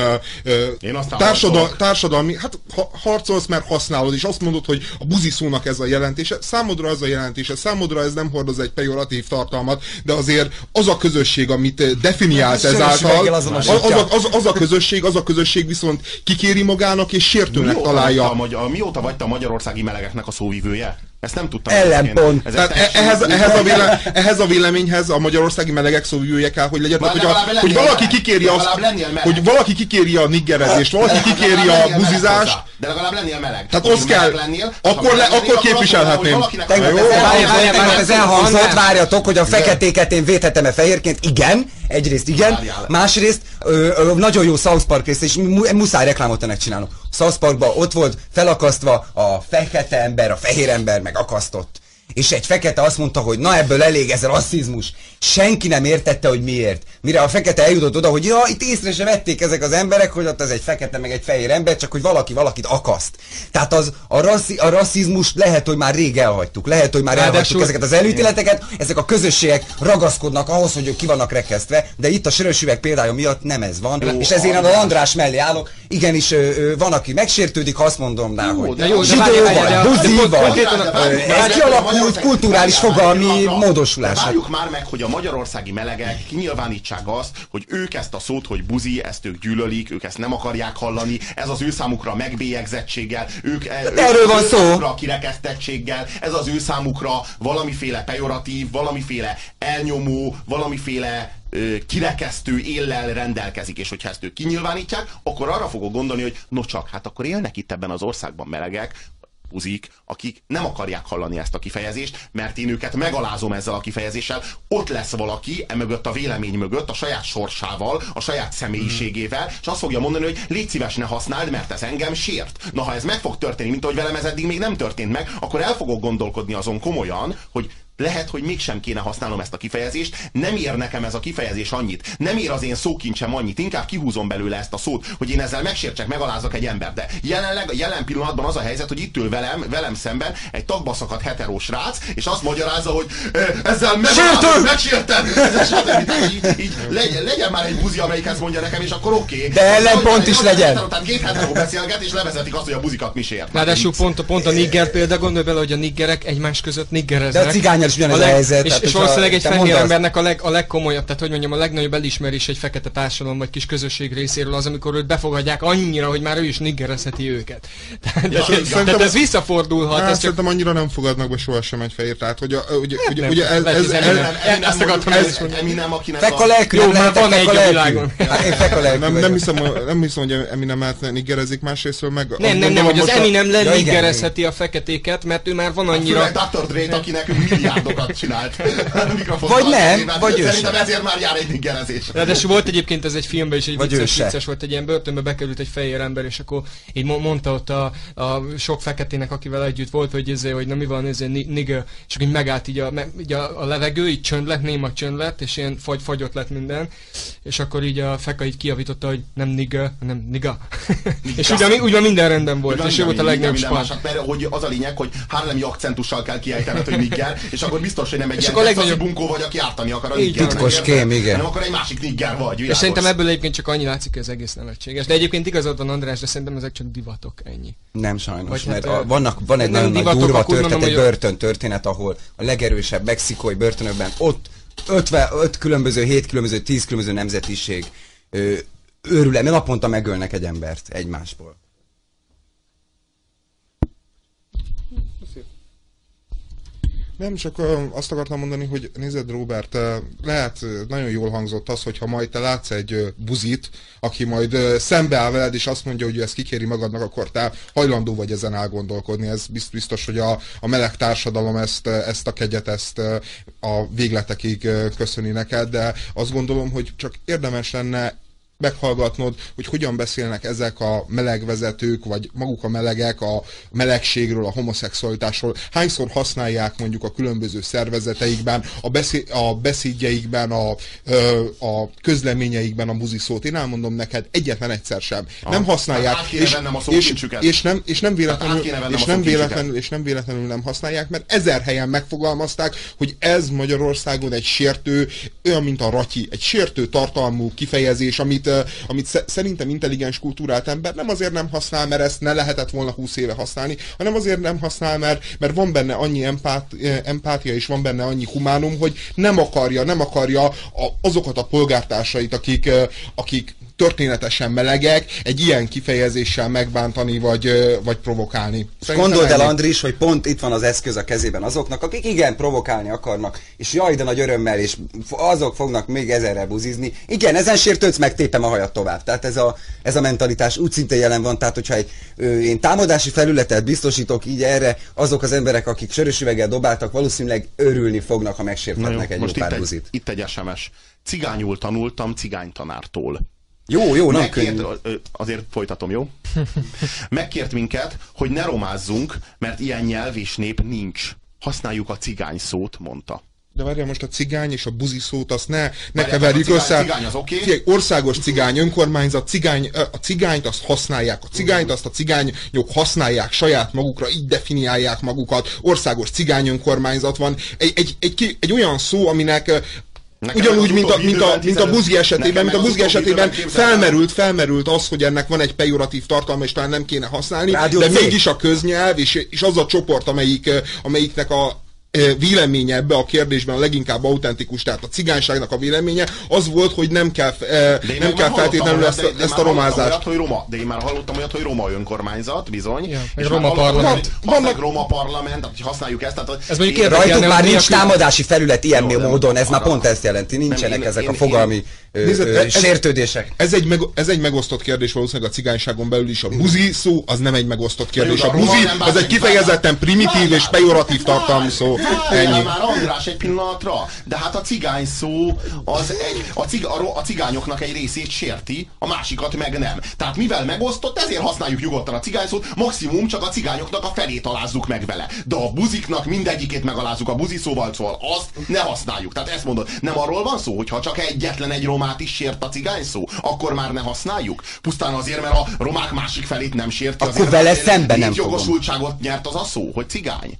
társadalmi, hát harcolsz, mert használod, és azt mondod, hogy a buzi szónak ez a jelentése, számodra az a jelentése, számodra ez nem hordoz egy pejoratív tartalmat, de azért az a közösség, amit definiálsz ezáltal, az a közösség viszont kikéri magának és sértőnek találja. Mióta vagy te a magyarországi melegeknek a szóvivője? Ezt nem tudtam. Ellenpont. Ehhez a véleményhez a magyarországi melegek szóvivője kell, hogy legyen. Hogy valaki kikéri hogy valaki kikéri a niggerezést, valaki kikéri a buzizást. De legalább lennél meleg. Tehát az kell. Akkor képviselhetném. Ez elhangzott, várjatok, hogy a feketéket én védhetem-e fehérként? Igen. Egyrészt igen. Másrészt nagyon jó South Park rész, és muszáj reklámot ennek csinálnom. South Parkban ott volt felakasztva a fekete ember, a fehér ember meg akasztott. És egy fekete azt mondta, hogy na ebből elég ez a rasszizmus. Senki nem értette, hogy miért. Mire a fekete eljutott oda, hogy ja, itt észre se vették ezek az emberek, hogy ott ez egy fekete meg egy fehér ember, csak hogy valaki valakit akaszt. Tehát a rasszizmust lehet, hogy már rég elhagytuk. Lehet, hogy már elhagytuk ezeket az előítéleteket, ezek a közösségek ragaszkodnak ahhoz, hogy ők ki vannak rekesztve, de itt a sörös üveg példája miatt nem ez van. Jó, és ezért az András mellé állok. Igenis, van, aki megsértődik, ha azt mondom rá, hogy zsidó vagy, buzi vagy. Ez kialakult kulturális fogalmi módosulás. Várjuk már meg, hogy a magyarországi melegek kinyilvánítsák azt, hogy ők ezt a szót, hogy buzi, ezt ők gyűlölik, ők ezt nem akarják hallani, ez az ő számukra megbélyegzettséggel, ők erről van szó. Kirekesztettséggel, ez az ő számukra valamiféle pejoratív, valamiféle elnyomó, valamiféle kirekesztő éllel rendelkezik, és hogyha ezt ők kinyilvánítják, akkor arra fogok gondolni, hogy no csak, hát akkor élnek itt ebben az országban melegek, buzik, akik nem akarják hallani ezt a kifejezést, mert én őket megalázom ezzel a kifejezéssel. Ott lesz valaki emögött a vélemény mögött, a saját sorsával, a saját személyiségével, és azt fogja mondani, hogy légy szíves, ne használd, mert ez engem sért. Na, ha ez meg fog történni, mint ahogy velem ez eddig még nem történt meg, akkor el fogok gondolkodni azon komolyan, hogy lehet, hogy mégsem kéne használnom ezt a kifejezést, nem ér nekem ez a kifejezés annyit, nem ér az én szókincsem annyit, inkább kihúzom belőle ezt a szót, hogy én ezzel megsértsek, megalázok egy embert. De jelen pillanatban az a helyzet, hogy itt ül velem szemben egy tagba szakadt heterós srác, és azt magyarázza, hogy ezzel megsértem! Így legyen már egy buzi, amelyik ezt mondja nekem, és akkor oké. De ellenpont is legyen. Tehát két heteró beszélget, és levezetik azt, hogy a buzikat mi sért. Ráadásul pont a nigger példa, gondolj bele, hogy a niggerek egymás között niggereznek. És helyzet, és valószínűleg egy fehér embernek a legkomolyabb, tehát hogy mondjam, a legnagyobb elismerés egy fekete társadalom vagy kis közösség részéről az, amikor őt befogadják annyira, hogy már ő is niggerezheti őket. Tehát ez visszafordulhat. Szerintem annyira nem fogadnak be sohasem egy fehér, tehát hogy ugye ezt akartam el is mondani. Eminem, akinek Fekalelkül már van egy a világon. Nem hiszem, hogy Eminemet niggerezik, másrésztről meg... Nem, hogy az Eminem leniggerezheti a feketéket, mert ő már van annyira... Dr. Dre-t, akinek milliárdokat csinált. Vagy nem, vagy ő szerintem ezért már jár egy niggerezés. Ráadásul volt egyébként ez egy filmben is, egy vicces volt, egy ilyen börtönbe bekerült egy fehér ember, és akkor így mondta ott a sok feketének, akivel együtt volt, hogy na mi van, ez egy nigger, és akkor így megállt így a levegő, így csönd lett, néma csönd lett, és ilyen fagyott lett minden, és akkor így a feka így kijavította, hogy nem nigger, hanem niga. És ugyan minden rendben volt, és ő volt a legnagyobb spán. Mert hogy az a lényeg, hogy hárlemi akcentussal kell kiejtened, hogy nigger, és akkor biztos, hogy nem egy ilyen legnagyobb bunkó vagy, aki ártani akar a nigger. Titkos kém, igen. Nem akkor egy másik nigger vagy. És szerintem ebből egyébként csak annyi látszik, hogy ez egész nevetséges. De egyébként igazad van, András, de szerintem ezek csak divatok, ennyi. Nem sajnos, mert van egy nagyon nagy durva történet, egy börtöntörténet, ahol a legerősebb mexikói börtönökben ott 5 különböző, 7 különböző, 10 különböző nemzetiség őrül, naponta megölnek egy embert egymásból. Nem, csak azt akartam mondani, hogy nézed, Robert, lehet nagyon jól hangzott az, hogyha majd te látsz egy buzit, aki majd szembeáll veled, és azt mondja, hogy ő ezt kikéri magadnak, akkor te hajlandó vagy ezen elgondolkodni. Ez biztos, hogy a meleg társadalom ezt a kegyet, ezt a végletekig köszöni neked, de azt gondolom, hogy csak érdemes lenne meghallgatnod, hogy hogyan beszélnek ezek a melegvezetők, vagy maguk a melegek a melegségről, a homoszexualitásról, hányszor használják mondjuk a különböző szervezeteikben, a beszédjeikben, a közleményeikben a buzi szót. Én elmondom neked, egyetlen egyszer sem. Nem használják, és nem véletlenül nem használják, mert 1000 helyen megfogalmazták, hogy ez Magyarországon egy sértő, olyan, mint a ratyi, egy sértő tartalmú kifejezés, amit szerintem intelligens kultúrált ember nem azért nem használ, mert ezt ne lehetett volna 20 éve használni, hanem azért nem használ, mert van benne annyi empátia és van benne annyi humánum, hogy nem akarja azokat a polgártársait, akik történetesen melegek, egy ilyen kifejezéssel megbántani, vagy provokálni. Gondold el, Andris, hogy pont itt van az eszköz a kezében azoknak, akik igen, provokálni akarnak, és jaj, de nagy örömmel, és azok fognak még 1000-rel buzizni. Igen, ezen sértődsz, meg tépem a hajat tovább. Tehát ez a mentalitás úgy szintén jelen van, tehát hogyha én támadási felületet biztosítok így erre, azok az emberek, akik sörös üveggel dobáltak, valószínűleg örülni fognak, ha megsértetnek egy jó pár buzit. Itt egy SMS. Cigányul tanultam cigánytanártól. Jó, nem könnyű. Azért folytatom, jó? Megkért minket, hogy ne romázzunk, mert ilyen nyelv és nép nincs. használjuk a cigány szót, mondta. De várjál, most a cigány és a buzi szót azt ne keverjük össze. Cigány az okay. Országos cigány önkormányzat, a cigányt azt használják, a cigányt azt a cigányok használják saját magukra, így definiálják magukat. Országos cigány önkormányzat van. Egy olyan szó, aminek ugyanúgy, mint a buzi esetében, felmerült az, hogy ennek van egy pejoratív tartalma, és talán nem kéne használni, de mégis a köznyelv, és az a csoport, amelyiknek a véleménye ebbe a kérdésben a leginkább autentikus, tehát a cigányságnak a véleménye, az volt, hogy nem kell feltétlenül ezt a romázást. De én már hallottam olyat, hogy roma önkormányzat, bizony. Ja, és Roma parlament. Vannak Roma parlament, hogy használjuk ezt. Ez rajtuk már nincs támadási felület ilyen módon, ez már pont ezt jelenti, nincsenek ezek a fogalmi sértődések. Ez egy megosztott kérdés valószínűleg a cigányságon belül is. A buzi szó az nem egy megosztott kérdés. A buzi az egy kifejezetten primitív és pejoratív tartalmú szó. Ennyi. Már András egy pillanatra, de hát a cigány szó az a cigányoknak egy részét sérti, a másikat meg nem. Tehát mivel megosztott, ezért használjuk nyugodtan a cigány szót, maximum csak a cigányoknak a felét alázzuk meg vele. De a buziknak mindegyikét megalázzuk a buzi szóval, azt ne használjuk. Tehát ezt mondod, nem arról van szó, hogy ha csak egyetlen egy romát is sért a cigány szó, akkor már ne használjuk? Pusztán azért, mert a romák másik felét nem sérti. Akkor vele szemben nem fogom. Jogosultságot nyert az a szó, hogy cigány.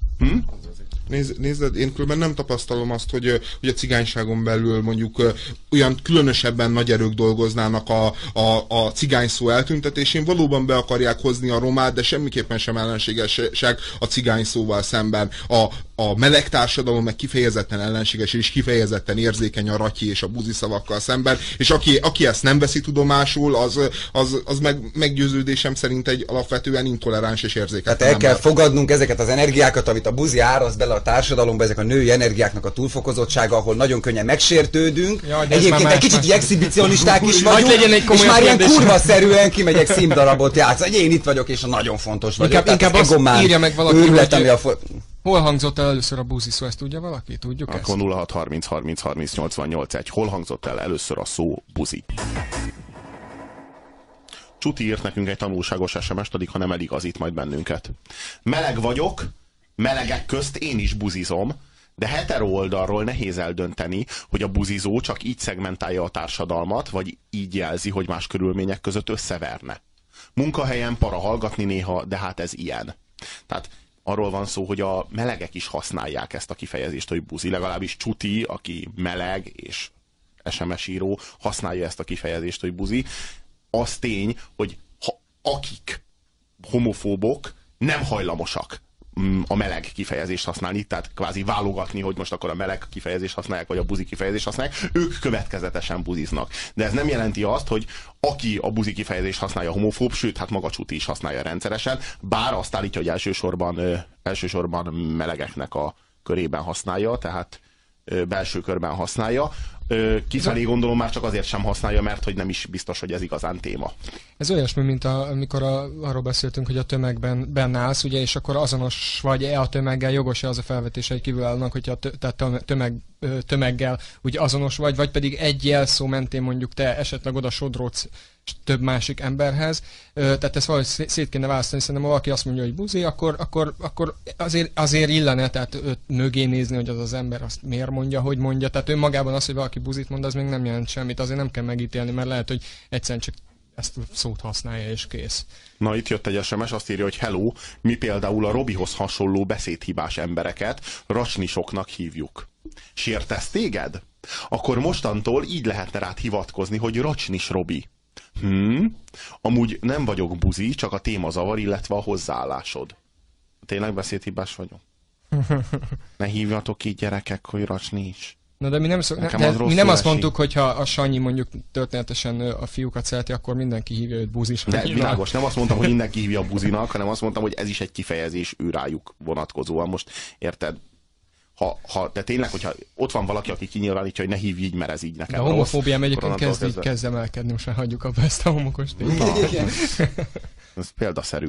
Nézd, én különben nem tapasztalom azt, hogy a cigányságon belül mondjuk olyan különösebben nagy erők dolgoznának a cigány szó eltüntetésén. Valóban be akarják hozni a romát, de semmiképpen sem ellenségesek a cigány szóval szemben. A meleg társadalom meg kifejezetten ellenséges és kifejezetten érzékeny a ratyi és a buzi szavakkal szemben, és aki ezt nem veszi tudomásul, az meggyőződésem szerint egy alapvetően intoleráns és érzékeny. Tehát el kell fogadnunk ezeket az energiákat, amit a buzi árasz bele a társadalomba, ezek a női energiáknak a túlfokozottsága, ahol nagyon könnyen megsértődünk. Ja, egyébként egy kicsit exhibicionisták is vagyunk, és már ilyen kurva-szerűen kimegyek színdarabot játszani. Én itt vagyok, és nagyon fontos vagyok. Inkább azt írja meg valaki, hogy hol hangzott el először a buzi szó, ezt tudja valaki? Tudjuk ezt? Akkor 0630 30 30 88 1. Hol hangzott el először a szó buzi? Csuti írt nekünk egy tanulságos SMS-t, addig, ha nem eligazít majd bennünket. Meleg vagyok, melegek közt én is buzizom, de hetero oldalról nehéz eldönteni, hogy a buzizó csak így szegmentálja a társadalmat, vagy így jelzi, hogy más körülmények között összeverne. Munkahelyen para hallgatni néha, de hát ez ilyen. Tehát arról van szó, hogy a melegek is használják ezt a kifejezést, hogy buzi. Legalábbis Csuti, aki meleg és SMS író, használja ezt a kifejezést, hogy buzi. Az tény, hogy akik homofóbok, nem hajlamosak a meleg kifejezést használni, tehát kvázi válogatni, hogy most akkor a meleg kifejezést használják, vagy a buzi kifejezést használják, ők következetesen buziznak. De ez nem jelenti azt, hogy aki a buzi kifejezést használja homofób, sőt, hát maga Csuti is használja rendszeresen, bár azt állítja, hogy elsősorban melegeknek a körében használja, tehát belső körben használja. Kifelé gondolom már csak azért sem használja, mert hogy nem is biztos, hogy ez igazán téma. Ez olyasmi, mint amikor arról beszéltünk, hogy a tömegben benne állsz, ugye, és akkor azonos vagy-e a tömeggel, jogos-e az a felvetései kívülállnak, hogyha tömeggel úgy azonos vagy pedig egy jelszó mentén mondjuk te esetleg oda sodródsz több másik emberhez. Tehát ezt valahogy szét kéne választani, szerintem ha valaki azt mondja, hogy buzi, akkor azért illene, tehát őt mögé nézni, hogy az az ember azt miért mondja, hogy mondja. Tehát önmagában az, hogy valaki buzit mond, az még nem jelent semmit, azért nem kell megítélni, mert lehet, hogy egyszerűen csak ezt a szót használja, és kész. Na, itt jött egy SMS, azt írja, hogy hello, mi például a Robihoz hasonló beszédhibás embereket racsnisoknak hívjuk. Sértesz téged? Akkor mostantól így lehetne rád hivatkozni, hogy racsnis Robi. Amúgy nem vagyok buzi, csak a téma zavar, illetve a hozzáállásod. Tényleg beszédhibás vagyok? Ne hívjatok így gyerekek, hogy racsnis. Na de mi nem azt mondtuk, hogy ha a Sanyi mondjuk történetesen a fiúkat szereti, akkor mindenki hívja őt buzis. De világos, nem azt mondtam, hogy mindenki hívja a buzinak, hanem azt mondtam, hogy ez is egy kifejezés ő rájuk vonatkozóan. Most érted? De tényleg, hogyha ott van valaki, aki kinyilvánítja, hogy ne hívj így, mert ez így nekem rossz. A homofóbiám egyébként kezd emelkedni, most már hagyjuk abba ezt a homokos Ez példaszerű.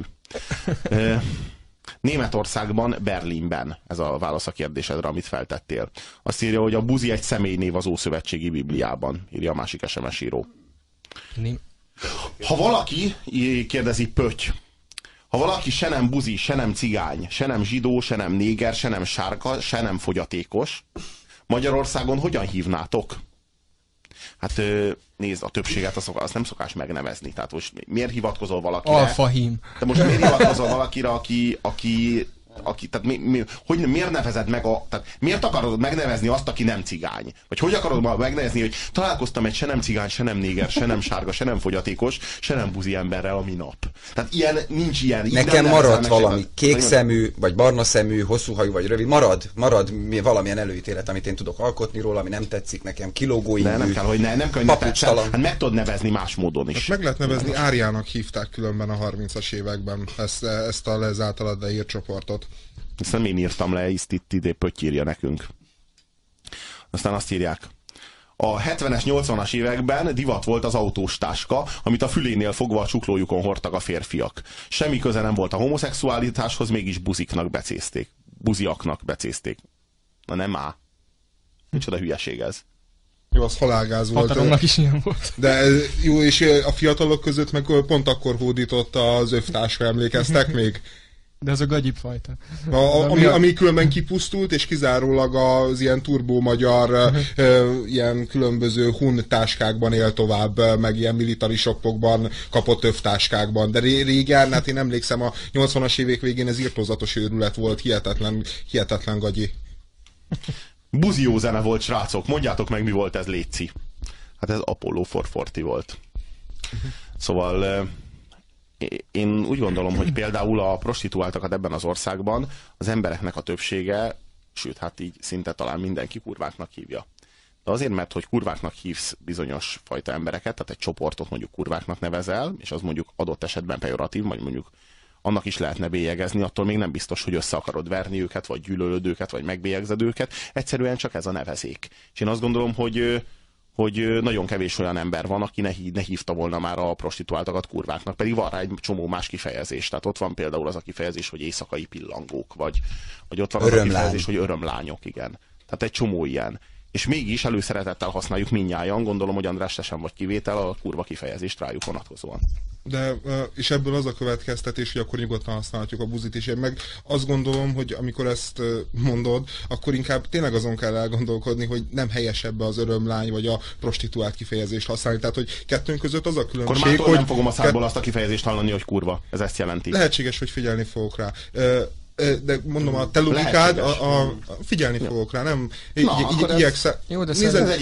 Németországban, Berlinben, ez a válasz a kérdésedre, amit feltettél. Azt írja, hogy a buzi egy személynév az Ószövetségi Bibliában, írja a másik SMS író. Ha valaki, kérdezi Pötty, Ha valaki se nem buzi, se nem cigány, se nem zsidó, se nem néger, se nem sárga, se nem fogyatékos, Magyarországon hogyan hívnátok? Hát nézd, a többséget azt nem szokás megnevezni. Tehát most miért hivatkozol valakire? Alfahím. De most miért hivatkozol valakire, aki tehát miért nevezed meg tehát miért akarod megnevezni azt, aki nem cigány? Vagy hogy akarod megnevezni, hogy találkoztam egy se nem cigány, se nem néger, se nem sárga, se nem fogyatékos, se nem buzi emberrel a minap. Tehát nincs ilyen. Nekem marad valami kékszemű, vagy barna szemű, hosszú hajú, vagy rövid. Marad valamilyen előítélet, amit én tudok alkotni róla, ami nem tetszik nekem, kilógó ingű, nem kell, hogy nem kell, hogy hát meg tudod nevezni más módon is. Hát meg lehet nevezni, Áriának hívták különben a 30-as években ezt a általad leírt csoportot. Ezt nem én írtam le, itt ide Pötty írja nekünk. Aztán azt írják. A 70-es, 80-as években divat volt az autós táska, amit a fülénél fogva a csuklójukon hordtak a férfiak. Semmi köze nem volt a homoszexualitáshoz, mégis buziaknak becézték. Na nem á. Micsoda hülyeség ez. Jó, az halálgáz volt. Hatalomnak is ilyen volt. De jó, és a fiatalok között meg pont akkor hódított az övtáska, emlékeztek még? De ez a gagyibb fajta. Ami különben kipusztult, és kizárólag az ilyen turbó-magyar, ilyen különböző hun táskákban él tovább, meg ilyen military shopokban kapott övtáskákban. De régen, hát én emlékszem, a 80-as évek végén ez irtózatos őrület volt, hihetetlen gagyi. Buzió zene volt, srácok. Mondjátok meg, mi volt ez, létszi. Hát ez Apollo 440 volt. Szóval... Én úgy gondolom, hogy például a prostituáltakat ebben az országban az embereknek a többsége, sőt, hát így szinte talán mindenki kurváknak hívja. De azért, mert hogy kurváknak hívsz bizonyos fajta embereket, tehát egy csoportot mondjuk kurváknak nevezel, és az mondjuk adott esetben pejoratív, vagy mondjuk annak is lehetne bélyegezni, attól még nem biztos, hogy össze akarod verni őket, vagy gyűlölöd őket, vagy megbélyegzed őket. Egyszerűen csak ez a nevezék. És én azt gondolom, hogy nagyon kevés olyan ember van, aki ne hívta volna már a prostituáltakat kurváknak, pedig van rá egy csomó más kifejezés. Tehát ott van például az a kifejezés, hogy éjszakai pillangók, vagy ott van az a kifejezés, hogy örömlányok, igen. Tehát egy csomó ilyen. És mégis előszeretettel használjuk mindnyájan, gondolom, hogy András, te sem vagy kivétel, a kurva kifejezést rájuk vonatkozóan. De, és ebből az a következtetés, hogy akkor nyugodtan használhatjuk a buzit, és én meg azt gondolom, hogy amikor ezt mondod, akkor inkább tényleg azon kell elgondolkodni, hogy nem helyes ebbe az örömlány, vagy a prostituált kifejezést használni. Tehát, hogy kettőnk között az a különbség, akkor mától nem fogom a szádból azt a kifejezést hallani, hogy kurva. Ez ezt jelenti. Lehetséges, hogy figyelni fogok rá. De mondom, a te logikád, figyelni fogok rá, nem igyekszel. Jó, de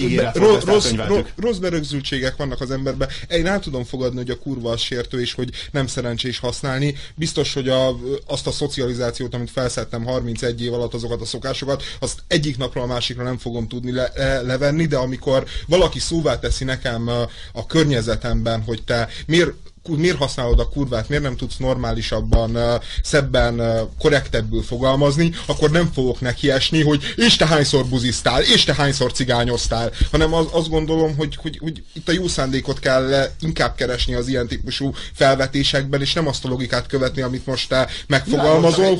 rossz berögzültségek vannak az emberben. Én el tudom fogadni, hogy a kurva az sértő, és hogy nem szerencsés használni. Biztos, hogy azt a szocializációt, amit felszettem 31 év alatt, azokat a szokásokat, azt egyik napról a másikra nem fogom tudni levenni, de amikor valaki szóvá teszi nekem a környezetemben, hogy te miért használod a kurvát, miért nem tudsz normálisabban, szebben, korrektebbül fogalmazni, akkor nem fogok nekiesni, hogy és te hányszor buziztál, és te hányszor cigányoztál, hanem azt gondolom, hogy itt a jó szándékot kell inkább keresni az ilyen típusú felvetésekben, és nem azt a logikát követni, amit most te megfogalmazol,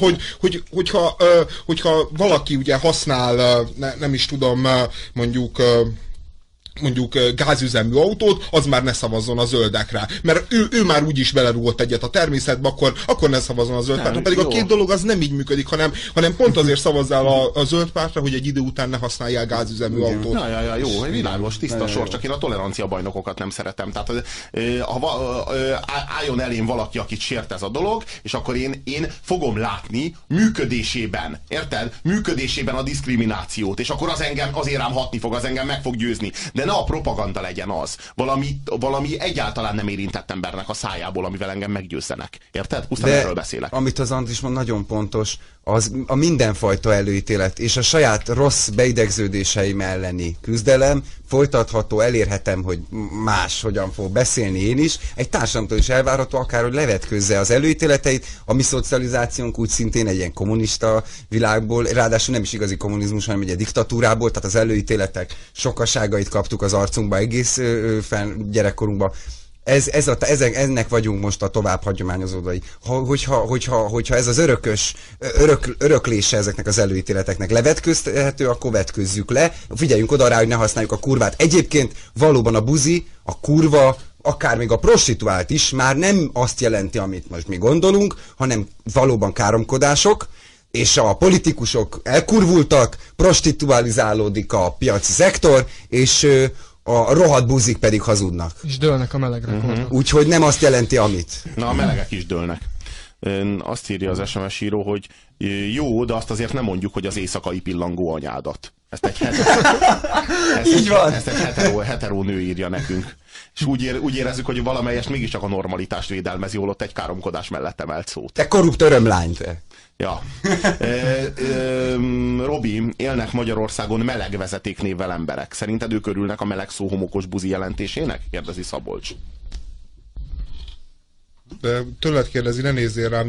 hogyha valaki ugye használ, nem is tudom, mondjuk gázüzemű autót, az már ne szavazzon a zöldekre. Mert ő már úgyis belerúgott egyet a természetbe, akkor ne szavazzon a zöld pártra. Pedig jó. A két dolog az nem így működik, hanem pont azért szavazzál a zöld pártra, hogy egy idő után ne használjál gázüzemű autót. Jó, világos, tiszta sor, csak én a tolerancia bajnokokat nem szeretem. Tehát álljon elém valaki, akit sért ez a dolog, és akkor én fogom látni működésében, érted? Működésében a diszkriminációt, és akkor az engem azért rám hatni fog, az engem meg fog győzni. De ne a propaganda legyen az. Valami egyáltalán nem érintett embernek a szájából, amivel engem meggyőzzenek. Érted? Pusztán erről beszélek. Amit az Andris mond, nagyon pontos, az a mindenfajta előítélet és a saját rossz beidegződéseim elleni küzdelem folytatható, elérhetem, hogy más hogyan fog beszélni én is. Egy társadalomtól is elvárható akár, hogy levetközze az előítéleteit. A mi szocializációnk úgy szintén egy ilyen kommunista világból, ráadásul nem is igazi kommunizmus, hanem egy diktatúrából, tehát az előítéletek sokaságait kaptuk az arcunkba egész gyerekkorunkban. Ennek vagyunk most a tovább hagyományozódai. Hogyha ez az öröklése ezeknek az előítéleteknek levetközhető, akkor vetközzük le. Figyeljünk oda rá, hogy ne használjuk a kurvát. Egyébként valóban a buzi, a kurva, akár még a prostituált is már nem azt jelenti, amit most mi gondolunk, hanem valóban káromkodások, és a politikusok elkurvultak, prostitualizálódik a piaci szektor, és a rohadt buzik pedig hazudnak. És dőlnek a melegre. Úgyhogy nem azt jelenti, amit. Na, a melegek is dőlnek. Azt írja az SMS író, hogy jó, de azt azért nem mondjuk, hogy az éjszakai pillangó anyádat. Ezt egy hetero nő írja nekünk. És úgy érezzük, hogy valamelyest mégiscsak a normalitást védelmezi, holott egy káromkodás mellett emelt szót. Te korrupt örömlány, te. Ja. Robi, élnek Magyarországon meleg vezetéknévvel emberek. Szerinted ők örülnek a meleg szó homokos buzi jelentésének? Kérdezi Szabolcs. De tőled kérdezi, ne nézzél rám.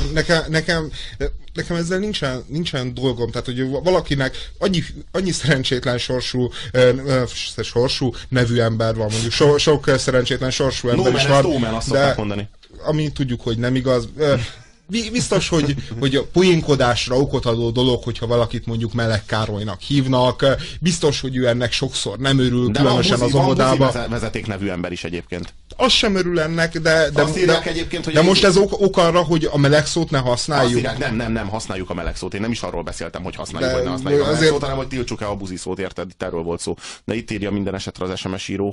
Nekem ezzel nincsen dolgom. Tehát, hogy valakinek annyi szerencsétlen sorsú nevű ember van, mondjuk sok szerencsétlen sorsú ember is van. De ami tudjuk, hogy nem igaz. Biztos, hogy a poénkodásra okot adó dolog, hogyha valakit mondjuk Meleg Károlynak hívnak, biztos, hogy ő ennek sokszor nem örül, de különösen az óvodában. De vezeték nevű ember is egyébként. Az sem örül ennek, de hogy most ez ok arra, hogy a meleg szót ne használjuk. Azt írják, nem használjuk a meleg szót. Én nem is arról beszéltem, hogy használjuk, vagy ne használjuk a meleg szót, hanem hogy tiltsuk-e a buzi szót, érted? Itt erről volt szó. De itt írja minden esetre az SMS író,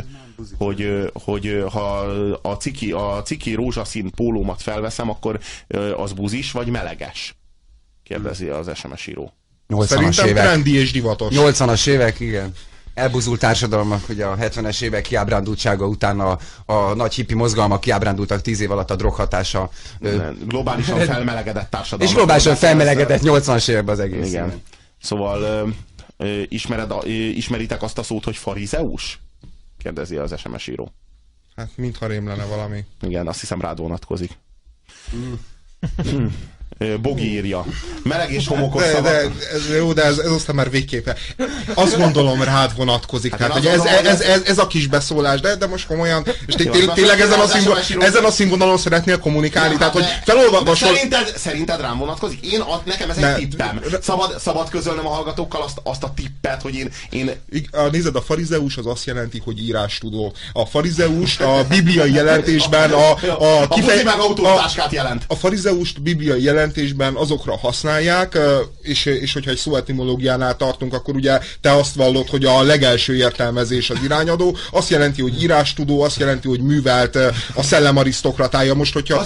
hogy ha a ciki rózsaszín pólómat felveszem, akkor az buzis vagy meleges? Kérdezi az SMS író. Szerintem trendi és divatos. 80-as évek, igen. Elbuzult társadalmak, ugye a 70-es évek kiábrándultsága után a nagy hippi mozgalmak kiábrándultak 10 év alatt a droghatása. Globálisan felmelegedett társadalmak. És globálisan felmelegedett 80-as években az egész. Igen. Szóval ismeritek azt a szót, hogy farizeus? Kérdezi az SMS író. Hát mintha rém lenne valami. Igen, azt hiszem rád vonatkozik. Bogi írja. Meleg és homokos szavak. De ez aztán már végképp. Azt gondolom rád vonatkozik. Hát tehát, hogy ez a kis beszólás, de most komolyan, és tényleg ezen a színvonalon szeretnél kommunikálni, tehát hogy felolvasol. Szerinted rám vonatkozik? Nekem ez egy tippem. Szabad közölnem a hallgatókkal azt a tippet, hogy én... Nézed, a farizeus az azt jelenti, hogy írástudó. A farizeust a bibliai jelentésben a buzi meg autótáskát jelent. A farizeust bibliai jelentésben azokra használják, és hogyha egy szóetimológiánál tartunk, akkor ugye te azt vallod, hogy a legelső értelmezés az irányadó, azt jelenti, hogy írástudó, azt jelenti, hogy művelt, a szellem arisztokratája. Most, hogyha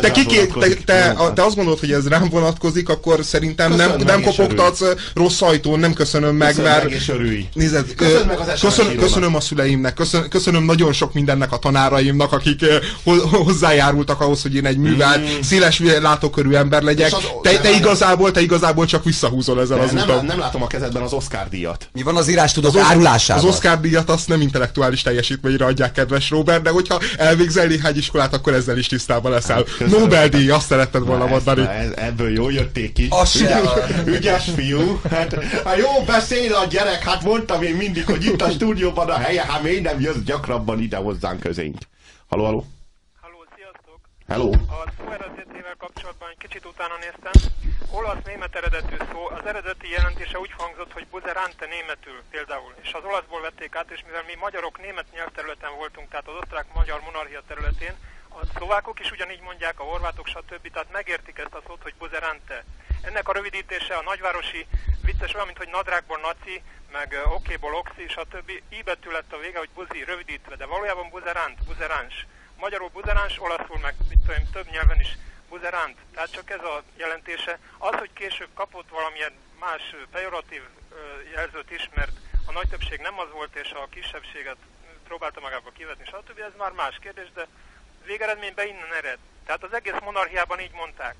te azt gondolod, hogy ez rám vonatkozik, akkor szerintem nem kopogtatsz rossz ajtón, nem köszönöm meg, mert... Nézd, köszönöm a szüleimnek, köszönöm nagyon sok mindennek a tanáraimnak, akik hozzájárultak ahhoz, hogy én egy művelt, széles látókörű ember legyek. Te igazából csak visszahúzol ezen az úton. Nem látom a kezedben az Oscar-díjat. Mi van az írástudók árulásával? Az Oscar-díjat azt nem intellektuális teljesítményre adják, kedves Robert, de hogyha elvégzel néhány iskolát, akkor ezzel is tisztában leszel. Nobel-díj, azt szeretted volna mondani. Ebből jól jötték ki. Ügyes fiú. Hát jó beszél a gyerek, hát mondtam én mindig, hogy itt a stúdióban a helye, hát miért nem jössz gyakrabban ide hozzánk közénk. Halló? Sziasztok! Hello. A szó eredetével kapcsolatban egy kicsit utána néztem. Olasz-német eredetű szó, az eredeti jelentése úgy hangzott, hogy buzerante németül például, és az olaszból vették át, és mivel mi magyarok német nyelvterületen voltunk, tehát az osztrák-magyar monarchia területén, a szlovákok is ugyanígy mondják, a horvátok, stb. Tehát megértik ezt a szót, hogy buzerante. Ennek a rövidítése a nagyvárosi vicces olyan, mint hogy nadrágból naci, meg okéból oxi, stb. I betű lett a vége, hogy buzi, rövidítve, de valójában buzerant, buzeráns. Magyarul buzeráns, olaszul meg több nyelven is buzerant. Tehát csak ez a jelentése. Az, hogy később kapott valamilyen más pejoratív jelzőt is, mert a nagy többség nem az volt, és a kisebbséget próbálta magába kivetni, stb. Ez már más kérdés, de végeredményben innen ered. Tehát az egész monarchiában így mondták.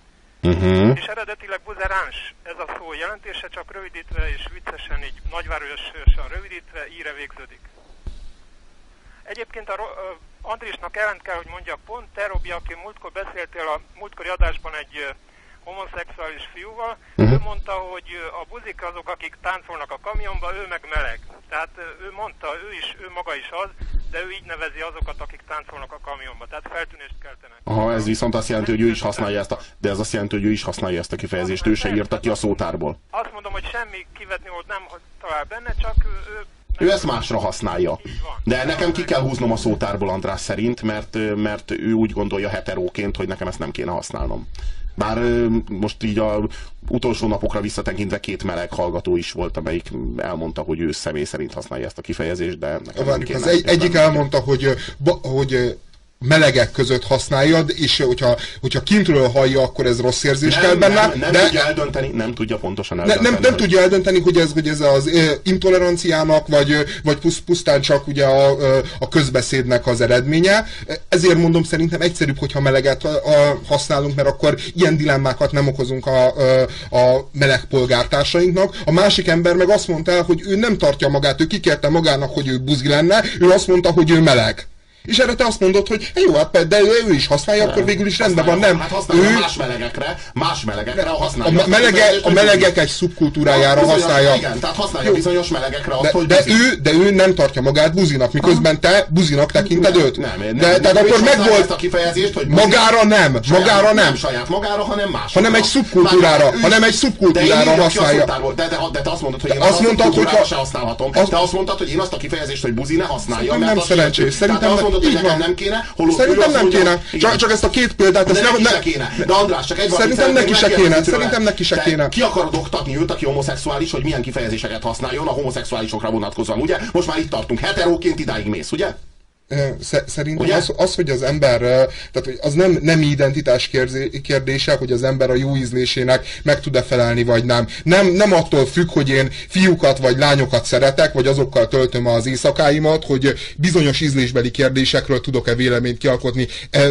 És eredetileg buzeráns, ez a szó jelentése, csak rövidítve és viccesen, így nagyvárosan rövidítve, íre végződik. Egyébként Andrisnak ellent kell, hogy mondjak, pont te, Robi, aki múltkor beszéltél a múltkori adásban egy homoszexuális fiúval, ő mondta, hogy a buzik azok, akik táncolnak a kamionba, ő meg meleg. Tehát ő mondta, ő maga is az, de ő így nevezi azokat, akik táncolnak a kamionba, tehát feltűnést keltenek. Aha, ez viszont azt jelenti, hogy ő is használja ezt de ez azt jelenti, hogy ő is használja ezt a kifejezést, ő se írta ki a szótárból. Azt mondom, hogy semmi kivetni volt nem talál benne, csak ő ezt másra használja. De nekem ki kell húznom a szótárból András szerint, mert ő úgy gondolja heteróként, hogy nekem ezt nem kéne használnom. Bár most így a utolsó napokra visszatekintve 2 meleg hallgató is volt, amelyik elmondta, hogy ő személy szerint használja ezt a kifejezést, de nekem nem kéne. Egyik elmondta, hogy melegek között használjad, és hogyha kintről hallja, akkor ez rossz érzés kell benne. Nem tudja eldönteni, nem tudja pontosan eldönteni. Nem tudja eldönteni, hogy ez az intoleranciának, vagy pusztán csak ugye a közbeszédnek az eredménye. Ezért mondom, szerintem egyszerűbb, hogyha meleget használunk, mert akkor ilyen dilemmákat nem okozunk a meleg polgártársainknak. A másik ember meg azt mondta el, hogy ő nem tartja magát, ő kikérte magának, hogy ő buzi lenne, ő azt mondta, hogy ő meleg. És erre te azt mondod, hogy jó, hát de ő is használja, akkor végül is rendben van, nem. Hát használja más melegekre használja. A melegek egy szubkultúrájára használja. Igen, tehát használja bizonyos melegekre azt, hogy de ő nem tartja magát buzinak, miközben te buzinak tekinted őt. Tehát akkor megvolt a kifejezést, hogy magára nem. Nem saját magára, hanem más. Hanem egy szubkultúrára használja. De te azt mondod, hogy én azt a szubkultúrára se használhatom. Te azt mondtad, hogy én azt a kifejezést, hogy buzi ne használja. Nem szerencsés. Hogy nekem nem kéne, szerintem nem kéne. Csak ezt a 2 példát... De neki se kéne. De András, csak egy valamit Szerintem neki se kéne. Ki akarod oktatni őt, aki homoszexuális, hogy milyen kifejezéseket használjon a homoszexuálisokra vonatkozóan, ugye? Most már itt tartunk. Heteróként idáig mész, ugye? Szerintem az, hogy az ember, tehát hogy az nem identitás kérdése, hogy az ember a jó ízlésének meg tud-e felelni, vagy nem. Nem attól függ, hogy én fiúkat vagy lányokat szeretek, vagy azokkal töltöm az éjszakáimat, hogy bizonyos ízlésbeli kérdésekről tudok-e véleményt alkotni.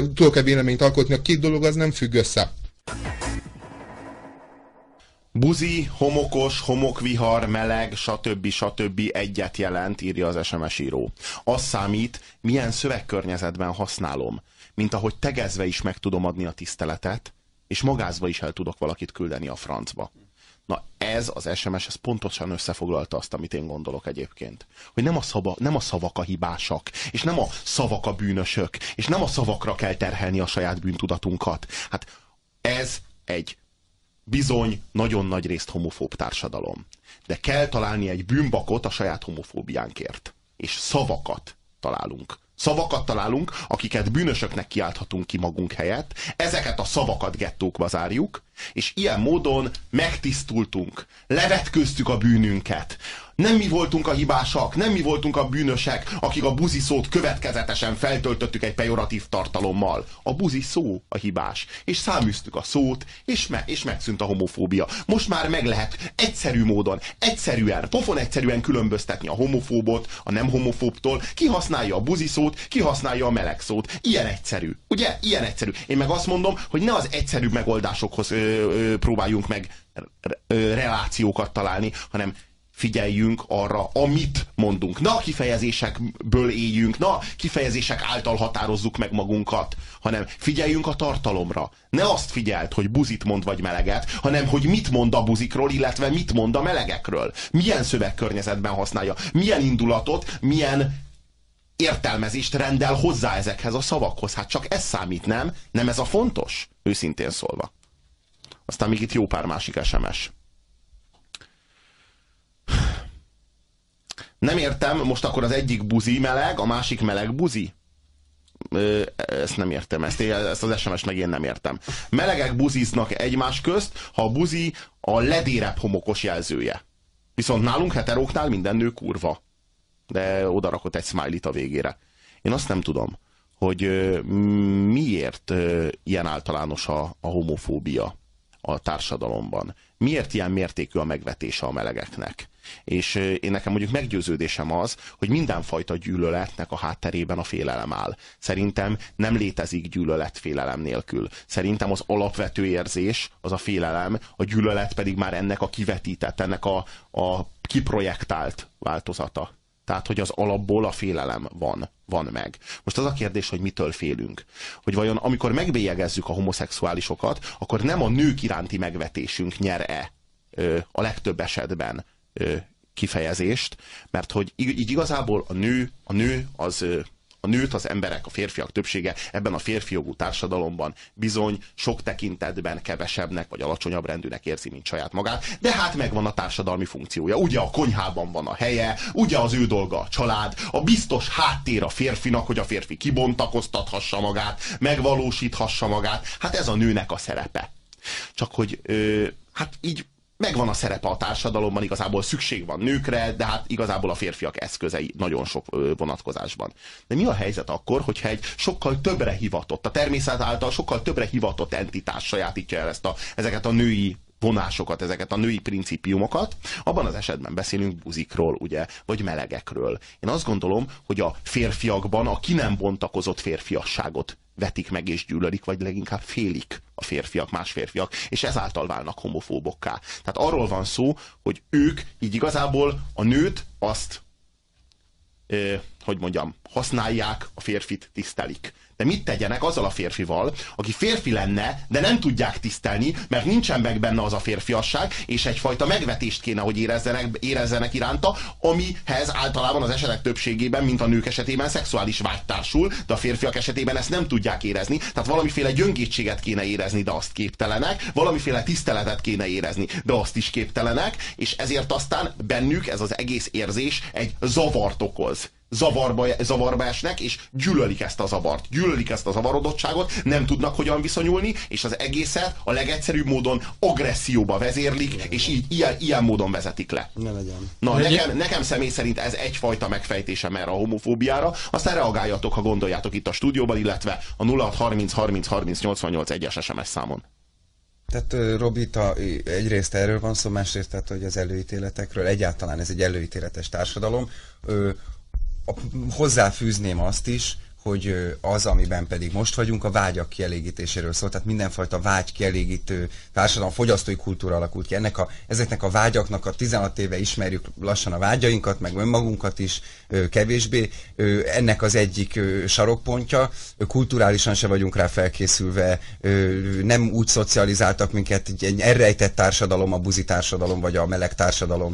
A 2 dolog az nem függ össze. Buzi, homokos, homokvihar, meleg, stb. Egyet jelent, írja az SMS író. Az számít, milyen szövegkörnyezetben használom, mint ahogy tegezve is meg tudom adni a tiszteletet, és magázva is el tudok valakit küldeni a francba. Na ez az SMS, ez pontosan összefoglalta azt, amit én gondolok egyébként. Hogy nem a szavak a hibásak, és nem a szavak a bűnösök, és nem a szavakra kell terhelni a saját bűntudatunkat. Hát ez egy bizony nagyon nagy részt homofób társadalom. De kell találni egy bűnbakot a saját homofóbiánkért. És szavakat találunk, akiket bűnösöknek kiálthatunk ki magunk helyett, ezeket a szavakat gettókba zárjuk, és ilyen módon megtisztultunk, levetköztük a bűnünket. Nem mi voltunk a hibásak, nem mi voltunk a bűnösek, akik a buzi szót következetesen feltöltöttük egy pejoratív tartalommal. A buzi szó a hibás. És száműztük a szót, és megszűnt a homofóbia. Most már meg lehet egyszerű módon, pofon egyszerűen különböztetni a homofóbot a nem homofóbtól. Ki használja a buzi szót, ki használja a meleg szót. Ilyen egyszerű. Ugye? Ilyen egyszerű. Én meg azt mondom, hogy ne az egyszerűbb megoldásokhoz próbáljunk meg relációkat találni, hanem figyeljünk arra, amit mondunk. Ne a kifejezésekből éljünk, ne a kifejezések által határozzuk meg magunkat, hanem figyeljünk a tartalomra. Ne azt figyeld, hogy buzit mond vagy meleget, hanem hogy mit mond a buzikról, illetve mit mond a melegekről. Milyen szövegkörnyezetben használja, milyen indulatot, milyen értelmezést rendel hozzá ezekhez a szavakhoz. Hát csak ez számít, nem? Nem ez a fontos? Őszintén szólva. Aztán még itt jó pár másik SMS. Nem értem, most akkor az egyik buzi meleg, a másik meleg buzi? Ezt nem értem, ezt az SMS meg én nem értem. Melegek buziznak egymás közt, ha a buzi a ledérebb homokos jelzője. Viszont nálunk heteróknál minden nő kurva. De odarakott egy smiley-t a végére. Én azt nem tudom, hogy miért ilyen általános a homofóbia a társadalomban. Miért ilyen mértékű a megvetése a melegeknek? És én nekem mondjuk meggyőződésem az, hogy mindenfajta gyűlöletnek a hátterében a félelem áll. Szerintem nem létezik gyűlölet félelem nélkül. Szerintem az alapvető érzés az a félelem, a gyűlölet pedig már ennek a kivetített, ennek a kiprojektált változata. Tehát, hogy az alapból a félelem van meg. Most az a kérdés, hogy mitől félünk. Hogy vajon amikor megbélyegezzük a homoszexuálisokat, akkor nem a nők iránti megvetésünk nyer-e a legtöbb esetben kifejezést, mert hogy így igazából a nőt az emberek, a férfiak többsége ebben a férfijogú társadalomban bizony sok tekintetben kevesebbnek vagy alacsonyabb rendűnek érzi, mint saját magát, de hát megvan a társadalmi funkciója. Ugye a konyhában van a helye, ugye az ő dolga a család, a biztos háttér a férfinak, hogy a férfi kibontakoztathassa magát, megvalósíthassa magát. Hát ez a nőnek a szerepe. Csak hogy hát így megvan a szerepe a társadalomban, igazából szükség van nőkre, de hát igazából a férfiak eszközei nagyon sok vonatkozásban. De mi a helyzet akkor, hogyha egy sokkal többre hivatott, a természet által sokkal többre hivatott entitás sajátítja el ezeket a női vonásokat, ezeket a női principiumokat? Abban az esetben beszélünk buzikról, ugye, vagy melegekről. Én azt gondolom, hogy a férfiakban a ki nem bontakozott férfiasságot vetik meg és gyűlölik, vagy leginkább félik a férfiak, más férfiak, és ezáltal válnak homofóbokká. Tehát arról van szó, hogy ők így igazából a nőt azt, hogy mondjam, használják, a férfit tisztelik. De mit tegyenek azzal a férfival, aki férfi lenne, de nem tudják tisztelni, mert nincsen meg benne az a férfiasság, és egyfajta megvetést kéne, hogy érezzenek iránta, amihez általában az esetek többségében, mint a nők esetében szexuális vágy társul, de a férfiak esetében ezt nem tudják érezni. Tehát valamiféle gyöngétséget kéne érezni, de azt képtelenek, valamiféle tiszteletet kéne érezni, de azt is képtelenek, és ezért aztán bennük ez az egész érzés egy zavart okoz. Zavarba esnek, és gyűlölik ezt a zavart, gyűlölik ezt a zavarodottságot, nem tudnak hogyan viszonyulni, és az egészet a legegyszerűbb módon agresszióba vezérlik, és így ilyen módon vezetik le. Ne legyen. Na, nekem személy szerint ez egyfajta megfejtésem erre a homofóbiára, aztán reagáljatok, ha gondoljátok itt a stúdióban, illetve a 0630 30 30 88 1-es SMS számon. Tehát Robi, egyrészt erről van szó, másrészt tehát, hogy az előítéletekről, egyáltalán ez egy előítéletes társadalom. Hozzáfűzném azt is, hogy az, amiben pedig most vagyunk, a vágyak kielégítéséről szól, tehát mindenfajta vágy kielégítő társadalom, fogyasztói kultúra alakult ki. Ezeknek a vágyaknak a 16 éve ismerjük lassan a vágyainkat, meg önmagunkat is kevésbé. Ennek az egyik sarokpontja, kulturálisan se vagyunk rá felkészülve, nem úgy szocializáltak minket egy elrejtett társadalom, a buzi társadalom, vagy a meleg társadalom.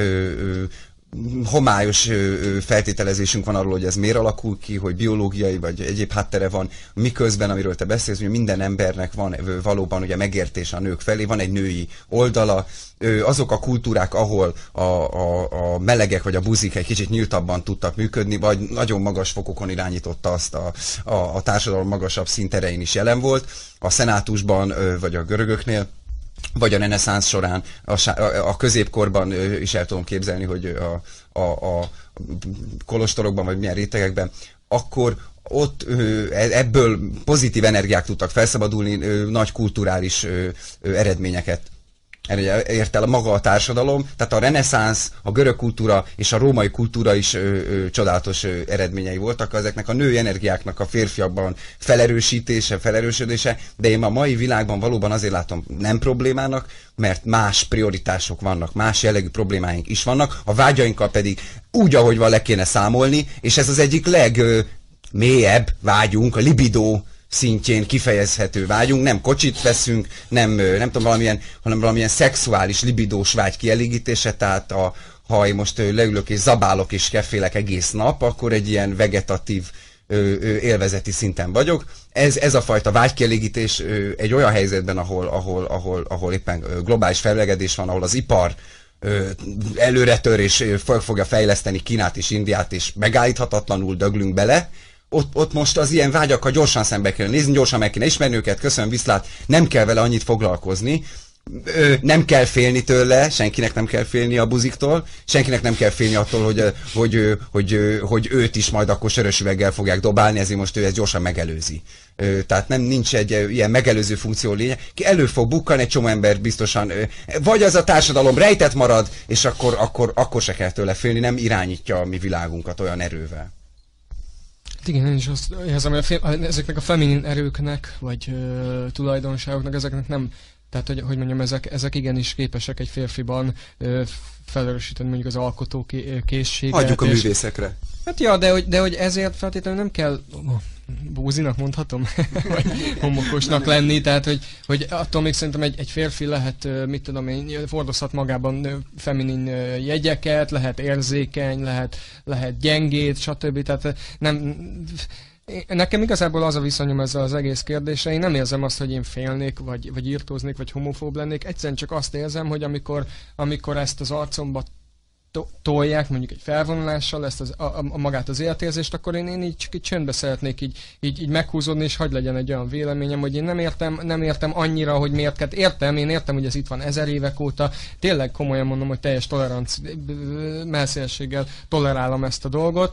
Homályos feltételezésünk van arról, hogy ez miért alakul ki, hogy biológiai vagy egyéb háttere van, miközben, amiről te beszélsz, hogy minden embernek van valóban ugye megértés a nők felé, van egy női oldala, azok a kultúrák, ahol a melegek vagy a buzik egy kicsit nyíltabban tudtak működni, vagy nagyon magas fokokon irányította azt a társadalom magasabb szinterein is jelen volt, a szenátusban vagy a görögöknél, vagy a reneszánsz során, a középkorban is el tudom képzelni, hogy a kolostorokban, vagy milyen rétegekben, akkor ott ebből pozitív energiák tudtak felszabadulni, nagy kulturális eredményeket ért el maga a társadalom, tehát a reneszánsz, a görög kultúra és a római kultúra is csodálatos eredményei voltak. Ezeknek a női energiáknak a férfiakban felerősödése, de én a mai világban valóban azért látom nem problémának, mert más prioritások vannak, más jellegű problémáink is vannak, a vágyainkkal pedig úgy, ahogy van, le kéne számolni, és ez az egyik legmélyebb vágyunk, a libidó szintjén kifejezhető vágyunk, nem kocsit veszünk, nem tudom, hanem valamilyen szexuális, libidós vágy kielégítése, tehát ha én most leülök és zabálok és keffélek egész nap, akkor egy ilyen vegetatív élvezeti szinten vagyok. Ez a fajta vágykielégítés egy olyan helyzetben, ahol éppen globális felmelegedés van, ahol az ipar előretör és fogja fejleszteni Kínát és Indiát, és megállíthatatlanul döglünk bele, ott most az ilyen vágyakkal gyorsan szembe kell nézni, gyorsan meg kéne ismerni őket, köszönöm, viszlát, nem kell vele annyit foglalkozni, nem kell félni tőle, senkinek nem kell félni a buziktól, senkinek nem kell félni attól, hogy őt is majd akkor sörös üveggel fogják dobálni, ezért most ő ezt gyorsan megelőzi. Tehát nincs egy ilyen megelőző funkció lényeg. Ki elő fog bukkan, egy csomó ember biztosan, vagy az a társadalom rejtett marad, és akkor se kell tőle félni, nem irányítja a mi világunkat olyan erővel. Igen, én is azt érzem, hogy ezeknek a feminin erőknek, vagy tulajdonságoknak, ezeknek nem, tehát hogy mondjam, ezek igenis képesek egy férfiban felerősíteni mondjuk az alkotó készséget. Hagyjuk a művészekre. Hát ja, de hogy ezért feltétlenül nem kell, búzinak mondhatom? Vagy homokosnak lenni, tehát hogy attól még szerintem egy férfi lehet, mit tudom én, hordozhat magában feminin jegyeket, lehet érzékeny, lehet gyengét, stb. Tehát nem... Nekem igazából az a viszonyom ezzel az egész kérdésre, én nem érzem azt, hogy én félnék, vagy írtóznék, vagy homofób lennék, egyszerűen csak azt érzem, hogy amikor ezt az arcomba tolják, mondjuk egy felvonulással ezt magát az életérzést, akkor én így csak csöndbe szeretnék így meghúzódni, és hadd legyen egy olyan véleményem, hogy én nem értem annyira, hogy miért kell. Én értem, hogy ez itt van 1000 évek óta, tényleg komolyan mondom, hogy teljes messzélességgel tolerálom ezt a dolgot,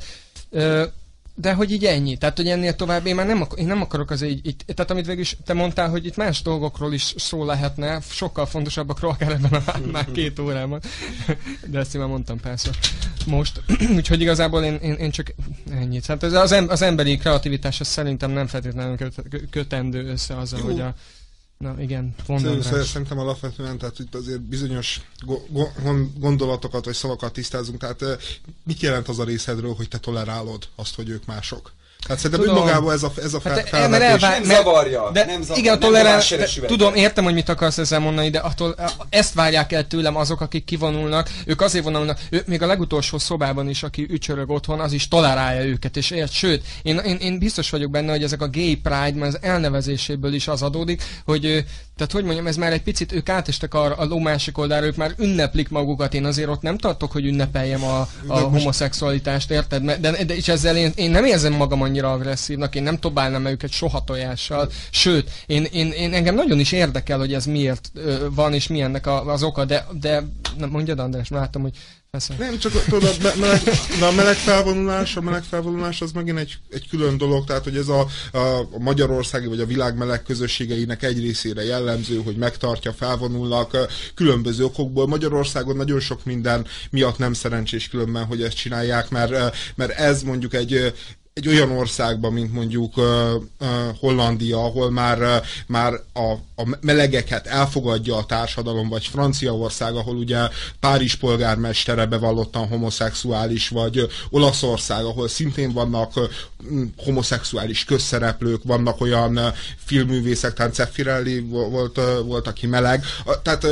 de hogy így ennyi. Tehát, hogy ennél tovább én már nem akarok azért így, tehát amit végül is te mondtál, hogy itt más dolgokról is szó lehetne, sokkal fontosabbakról, akár ebben már 2 órában. De ezt én már mondtam persze most. Úgyhogy igazából én csak ennyit. Hát az emberi kreativitás szerintem nem feltétlenül kötendő össze azzal, hogy a... Na igen, szerintem alapvetően, tehát itt azért bizonyos gondolatokat vagy szavakat tisztázunk, tehát mit jelent az a részedről, hogy te tolerálod azt, hogy ők mások? Tehát szerintem önmagában ez a felvetés. Nem zavarja. Igen, tudom, értem, hogy mit akarsz ezzel mondani, de ezt várják el tőlem azok, akik kivonulnak. Ők azért vonulnak, még a legutolsó szobában is, aki ücsörög otthon, az is tolerálja őket, és sőt, én biztos vagyok benne, hogy ezek a gay pride, mert az elnevezéséből is az adódik, hogy tehát hogy mondjam, ez már egy picit, ők átestek a ló másik oldalra, ők már ünneplik magukat, én azért ott nem tartok, hogy ünnepeljem a homoszexualitást, érted? De és ezzel én nem érzem magam annyira agresszívnak, én nem dobálnám őket soha tojással, sőt, engem nagyon is érdekel, hogy ez miért van, és mi ennek az oka, de nem mondjad, András, látom, hogy nem, csak tudod, a meleg felvonulás az megint egy külön dolog, tehát hogy ez a magyarországi vagy a világ meleg közösségeinek egy részére jellemző, hogy megtartja, felvonulnak különböző okokból. Magyarországon nagyon sok minden miatt nem szerencsés különben, hogy ezt csinálják, mert ez mondjuk egy olyan országban, mint mondjuk Hollandia, ahol már a melegeket elfogadja a társadalom, vagy Franciaország, ahol ugye Párizs polgármestere bevallottan homoszexuális, vagy Olaszország, ahol szintén vannak homoszexuális közszereplők, vannak olyan filmművészek, tehát Zeffirelli volt, aki meleg. Tehát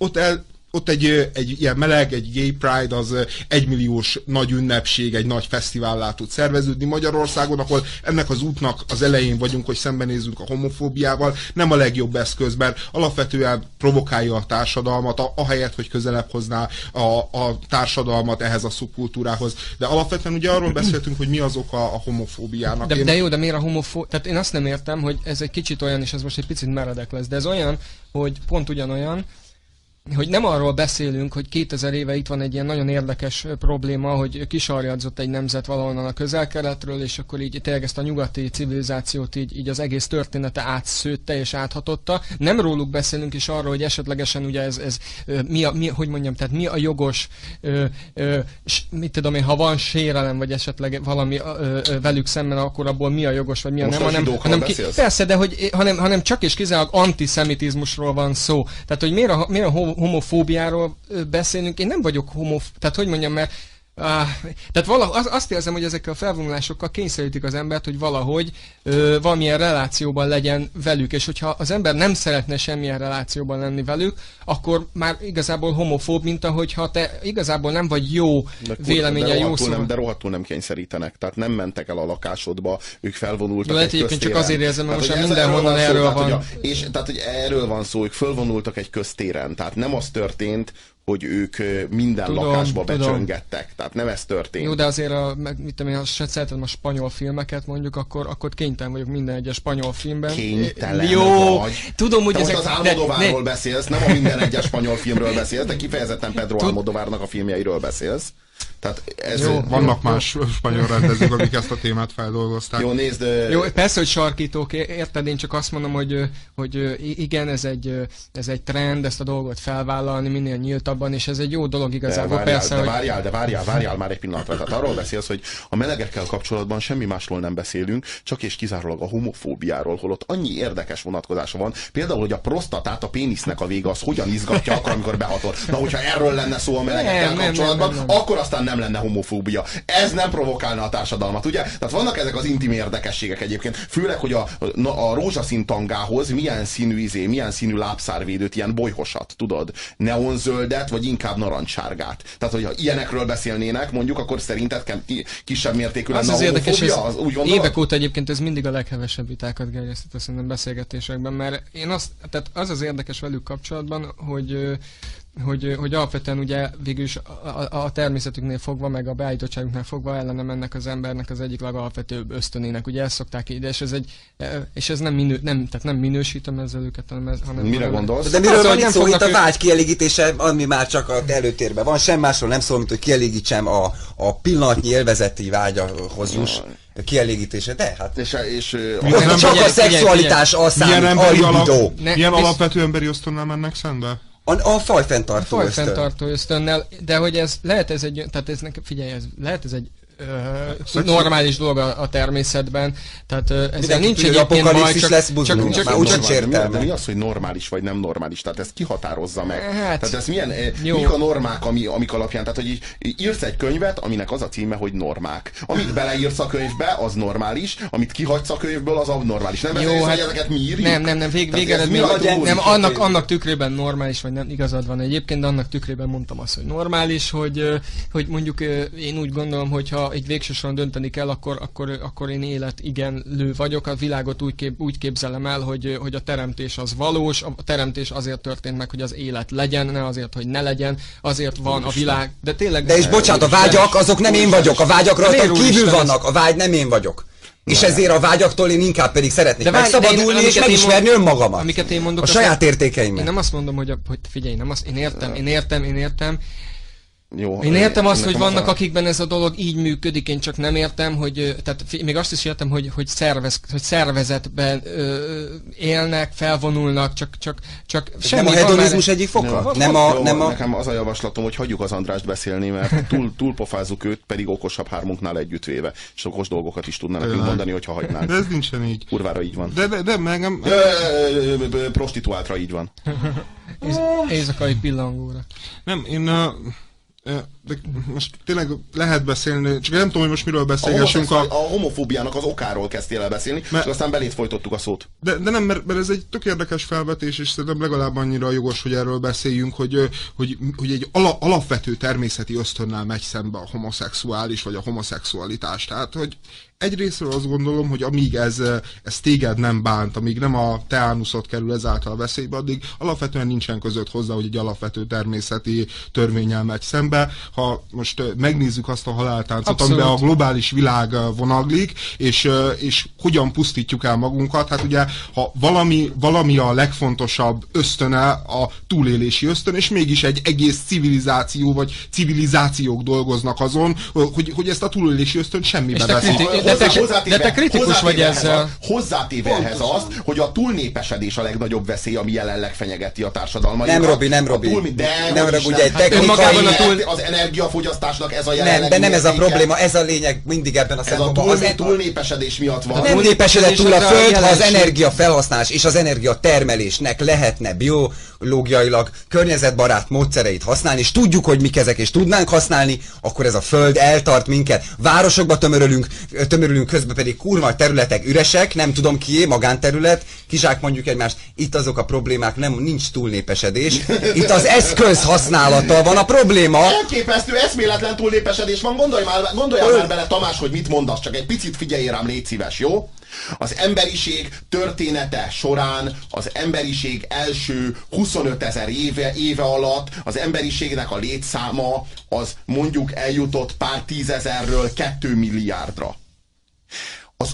ott egy ilyen meleg, egy gay pride, az 1 milliós nagy ünnepség, egy nagy fesztivállá tud szerveződni. Magyarországon, ahol ennek az útnak az elején vagyunk, hogy szembenézzünk a homofóbiával, nem a legjobb eszköz, mert alapvetően provokálja a társadalmat, ahelyett, hogy közelebb hozná a társadalmat ehhez a szubkultúrához. De alapvetően ugye arról beszéltünk, hogy mi az oka a homofóbiának. De jó, de miért a homofóbia? Tehát én azt nem értem, hogy ez egy kicsit olyan, és ez most egy picit meredek lesz, de ez olyan, hogy pont ugyanolyan, hogy nem arról beszélünk, hogy 2000 éve itt van egy ilyen nagyon érdekes probléma, hogy kisarjadzott egy nemzet valahonnan a közel-keletről, és akkor így tényleg ezt a nyugati civilizációt így az egész története átszőtte és áthatotta. Nem róluk beszélünk is arról, hogy esetlegesen ugye ez hogy mondjam, tehát mi a jogos, mit tudom én, ha van sérelem, vagy esetleg valami velük szemben, akkor abból mi a jogos, vagy mi a nem, persze, de hogy, hanem csak és kizárólag antiszemitizmusról van szó. Tehát, hogy miért a homofóbiáról beszélünk, én nem vagyok tehát hogy mondjam, mert tehát azt érzem, hogy ezekkel a felvonulásokkal kényszerítik az embert, hogy valahogy valamilyen relációban legyen velük, és hogyha az ember nem szeretne semmilyen relációban lenni velük, akkor már igazából homofób, mint ahogyha te igazából nem vagy jó véleménye, jó szó. De rohadtul nem kényszerítenek, tehát nem mentek el a lakásodba, ők felvonultak egy köztéren. Csak azért érzem, mert most mindenhonnan erről van. És tehát, hogy erről van szó, ők felvonultak egy köztéren, tehát nem az történt, hogy ők minden lakásba becsöngettek. Tehát nem ez történt. Jó, de azért ha szeretem a spanyol filmeket mondjuk, akkor kénytelen vagyok minden egyes spanyol filmben. Kénytelen jó, vagy. Tudom, hogy te ezek... most az Almodóvárról beszélsz, nem a minden egyes spanyol filmről beszélsz, de kifejezetten Pedro Almodóvárnak a filmjeiről beszélsz. Tehát ez jó, vannak más spanyol rendezők, akik ezt a témát feldolgozták. Jó, nézd. Jó, persze, hogy sarkítók, érted, én csak azt mondom, hogy igen, ez egy trend, ezt a dolgot felvállalni minél nyíltabban, és ez egy jó dolog igazából. Várjál már egy pillanatra. Tehát arról beszélsz, hogy a melegekkel kapcsolatban semmi másról nem beszélünk, csak és kizárólag a homofóbiáról, holott annyi érdekes vonatkozása van. Például, hogy a prostatát, a pénisznek a vége az hogyan izgatja akkor, amikor behatol. Na, hogyha erről lenne szó a melegekkel kapcsolatban, akkor aztán nem lenne homofóbia. Ez nem provokálna a társadalmat, ugye? Tehát vannak ezek az intim érdekességek egyébként. Főleg, hogy a rózsaszín tangához milyen színű lábszárvédőt, ilyen bolyhosat, tudod? Neonzöldet, vagy inkább narancssárgát. Tehát, hogyha ilyenekről beszélnének, mondjuk, akkor szerinted kisebb mértékű lenne a homofóbia? Évek óta egyébként ez mindig a leghevesebb vitákat gerjesztett szerintem beszélgetésekben, mert tehát az érdekes velük kapcsolatban, hogy alapvetően ugye végülis a természetüknél fogva, meg a beállítottságuknál fogva ellene mennek az embernek az egyik legalapvetőbb ösztönének. Ugye ezt szokták ide, és ez nem minősítem ezzel őket, hanem... Mire gondolsz? De miről van itt szó, itt a vágy kielégítése, ami már csak az előtérben van, sem másról nem szól, mint hogy kielégítsem a pillanatnyi élvezeti vágyahoz juss. Kielégítése, de hát... És csak a szexualitás az számít, a libidó. Milyen alapvető emberi ösztönnel mennek szembe? A fajfenntartó ösztönnel, de hogy lehet ez egy normális dolog a természetben, tehát ezzel nincs egyébként baj, csak úgy sértelme. De mi az, hogy normális vagy nem normális? Tehát ezt kihatározza meg. Tehát ez mik a normák, amik alapján? Tehát, hogy írsz egy könyvet, aminek az a címe, hogy normák. Amit beleírsz a könyvbe, az normális, amit kihagysz a könyvből, az abnormális. Nem jó, hogy ezeket mi írjuk? Nem, végeredmény, annak tükrében normális, vagy nem, igazad van egyébként, de annak tükrében mondtam azt, hogy normális, hogy mondjuk én úgy gondolom, hogyha egy végső soron dönteni kell, akkor én életigenlő vagyok. A világot úgy képzelem el, hogy a teremtés az valós, a teremtés azért történt meg, hogy az élet legyen, ne azért, hogy ne legyen, azért van a világ. De tényleg... De és bocsánat, a vágyak, azok nem én vagyok, a vágyak rajta kívül vannak, a vágy nem én vagyok. És ezért a vágyaktól én inkább pedig szeretnék megszabadulni és megismerni önmagamat. Amiket én mondok, a saját értékeimet. Én nem azt mondom, hogy figyelj, én értem. Jó, én értem azt, hogy vannak, akikben ez a dolog így működik, én csak nem értem, hogy, tehát még azt is értem, hogy szervezetben élnek, felvonulnak, csak semmi. Nem a hedonizmus egyik foka? Nekem az a javaslatom, hogy hagyjuk az Andrást beszélni, mert túlpofázzuk őt, pedig okosabb hármunknál együttvéve, és okos dolgokat is tudna nekünk mondani, hogyha hagynánk. De ez nincsen így. Kurvára így van. De megem... Prostituáltra így van. Éjszakai pillangóra. Nem, de most tényleg lehet beszélni, csak nem tudom, hogy most miről beszélgessünk. A homofóbiának az okáról kezdtél el beszélni, és aztán belét folytottuk a szót. De nem, mert ez egy tök érdekes felvetés, és szerintem legalább annyira jogos, hogy erről beszéljünk, hogy egy alapvető természeti ösztönnel megy szembe a homoszexuális, vagy a homoszexualitás. Tehát, hogy egyrésztről azt gondolom, hogy amíg ez téged nem bánt, amíg nem a te ánuszod kerül ezáltal a veszélybe, addig alapvetően nincsen között hozzá, hogy egy alapvető természeti törvénnyel megy szembe. Ha most megnézzük azt a haláltáncot, amiben a globális világ vonaglik, és hogyan pusztítjuk el magunkat, hát ugye, ha valami a legfontosabb ösztöne a túlélési ösztön, és mégis egy egész civilizáció, vagy civilizációk dolgoznak azon, hogy ezt a túlélési ösztön semmibe veszik. De te kritikus vagy ezzel. Hozzátéve ehhez azt, hogy a túlnépesedés a legnagyobb veszély, ami jelenleg fenyegeti a társadalmat. Nem, Robi. Nem, ugye egy technikai... Az energiafogyasztásnak ez a jelenleg... De nem ez a probléma, ez a lényeg mindig ebben a szempontban. Ez a túlnépesedés miatt van. Nem népesedett túl a Föld, ha az energiafelhasználás és az energiatermelésnek lehetne biológiailag környezetbarát módszereit használni, és tudjuk, hogy mik ezek, és tudnánk használni, akkor ez a Föld eltart minket. Városokba tömörülünk, közben pedig kurva területek üresek, nem tudom kié, magánterület, kizsákmondjuk egymást. Itt azok a problémák, nincs túlnépesedés. Itt az eszköz használata van a probléma. Elképesztő, eszméletlen túlnépesedés van. Gondoljál már bele, Tamás, hogy mit mondasz, csak egy picit figyelj rám, légy szíves, jó? Az emberiség története során, az emberiség első 25 000 éve alatt az emberiségnek a létszáma az mondjuk eljutott pár 10 000-ről 2 milliárdra. Az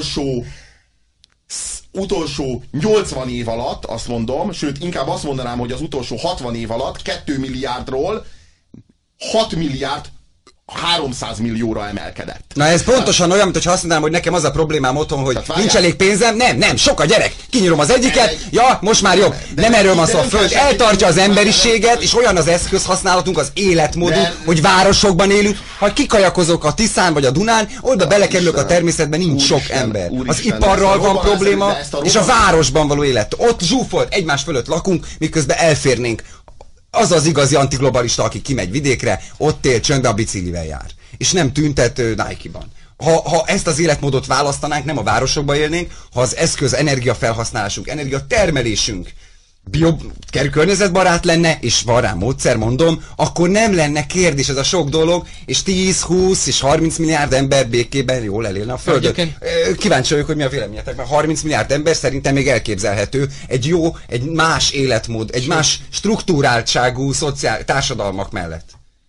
utolsó 80 év alatt, azt mondom, sőt inkább azt mondanám, hogy az utolsó 60 év alatt 2 milliárdról 6 milliárd 300 millióra emelkedett. Na ez pontosan olyan, mint hogy azt mondanám, hogy nekem az a problémám otthon, hogy nincs elég pénzem, nem, sok a gyerek, kinyírom az egyiket, most már jobb. Nem erről van szó, a Föld eltartja az emberiséget, és olyan az eszközhasználatunk, az életmódunk, hogy városokban élünk, ha kikajakozok a Tiszán vagy a Dunán, oda belekerülök a természetben, nincs sok ember. Az iparral van probléma, és a városban való élet. Ott zsúfolt, egymás fölött lakunk, miközben elférnénk az az igazi antiglobalista, aki kimegy vidékre, ott él, csöndben a biciklivel jár. És nem tüntet Nike-ban. Ha ezt az életmódot választanánk, nem a városokban élnénk, ha az eszköz energiafelhasználásunk, energiatermelésünk környezetbarát lenne, és van rá módszer, mondom, akkor nem lenne kérdés ez a sok dolog, és 10, 20 és 30 milliárd ember békében jól elélne a Földön. Kíváncsi vagyok, hogy mi a véleményetek, mert 30 milliárd ember szerintem még elképzelhető egy más életmód, egy más struktúráltságú társadalmak mellett.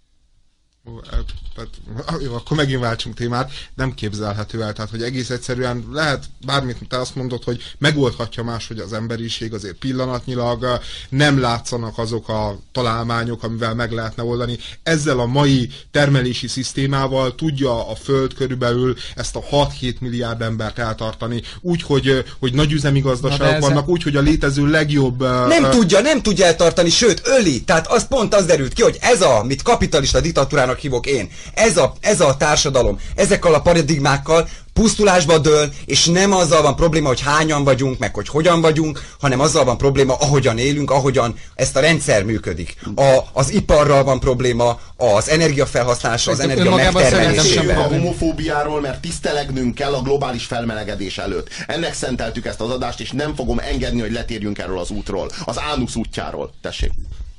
Jó, akkor megint váltsunk témát, nem képzelhető el, tehát hogy egész egyszerűen lehet bármit, te azt mondod, hogy megoldhatja máshogy az emberiség, azért pillanatnyilag nem látszanak azok a találmányok, amivel meg lehetne oldani. Ezzel a mai termelési szisztémával tudja a Föld körülbelül ezt a 6-7 milliárd embert eltartani, úgy, hogy nagyüzemi gazdaságok vannak, úgy, hogy a létező legjobb... Nem tudja eltartani, sőt, öli. Tehát az derült ki, hogy ez mit kapitalista diktatúrának hívok én, ez a társadalom, ezekkel a paradigmákkal pusztulásba dől, és nem azzal van probléma, hogy hányan vagyunk, meg hogy hogyan vagyunk, hanem azzal van probléma, ahogyan élünk, ahogyan ezt a rendszer működik. Az iparral van probléma, az energiafelhasználással, az energia megtermelésével. A homofóbiáról, mert tisztelegnünk kell a globális felmelegedés előtt. Ennek szenteltük ezt az adást, és nem fogom engedni, hogy letérjünk erről az útról. Az ánusz útjáról. Tessék.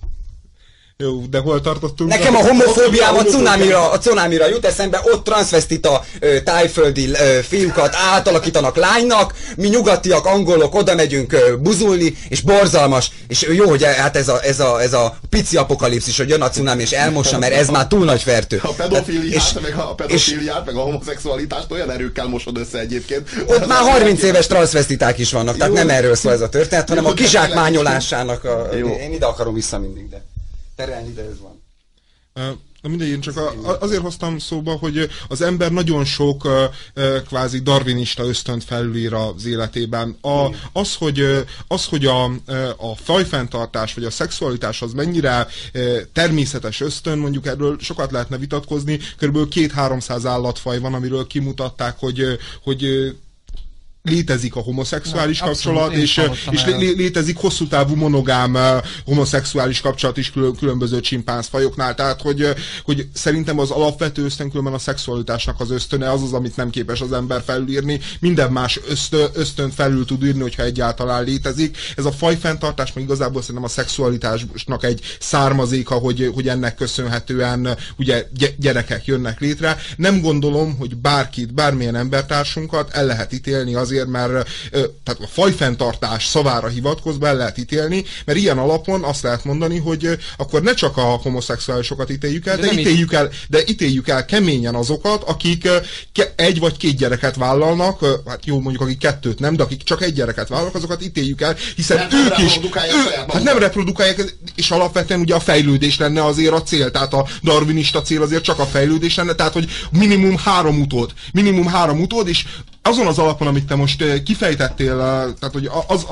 Jó, de hol tartottunk? Nekem a homofóbiám a cunamira jut eszembe, ott transzvesztita tájföldi fiúkat átalakítanak lánynak, mi nyugatiak, angolok oda megyünk buzulni, és borzalmas, és jó, hogy hát ez a pici apokalipszis, hogy jön a cunami és elmossa, mert ez már túl nagy fertő. A pedofiliát, meg a homoszexualitást olyan erőkkel mosod össze egyébként. Ott már 30 éves transzvesztiták is vannak, tehát nem erről szól ez a történet, hanem a kizsákmányolásának én ide akarom vissza mindig, de terelni, de ez van. Mindegy, én csak azért hoztam szóba, hogy az ember nagyon sok kvázi darwinista ösztönt felülír az életében. Az, hogy a fajfenntartás vagy a szexualitás az mennyire természetes ösztön, mondjuk erről sokat lehetne vitatkozni. Körülbelül 200-300 állatfaj van, amiről kimutatták, hogy létezik a homoszexuális kapcsolat, és létezik hosszú távú monogám homoszexuális kapcsolat is különböző csimpánzfajoknál. Tehát, hogy szerintem az alapvető ösztön, különben a szexualitásnak az ösztöne az, amit nem képes az ember felülírni. Minden más ösztönt felül tud írni, hogyha egyáltalán létezik. Ez a fajfenntartás, meg igazából szerintem a szexualitásnak egy származéka, hogy ennek köszönhetően ugye gyerekek jönnek létre. Nem gondolom, hogy bármilyen embertársunkat el lehet ítélni azért, mert tehát a fajfenntartás szavára hivatkozva el lehet ítélni, mert ilyen alapon azt lehet mondani, hogy akkor ne csak a homoszexuálisokat ítéljük el, de ítéljük el keményen azokat, akik egy vagy két gyereket vállalnak, hát jó, mondjuk akik kettőt nem, de akik csak egy gyereket vállalnak, azokat ítéljük el, hiszen mert ők is nem reprodukálják, és alapvetően ugye a fejlődés lenne azért a cél, tehát a darwinista cél azért csak a fejlődés lenne, tehát hogy minimum három utód, és azon az alapon, amit te most kifejtettél, tehát hogy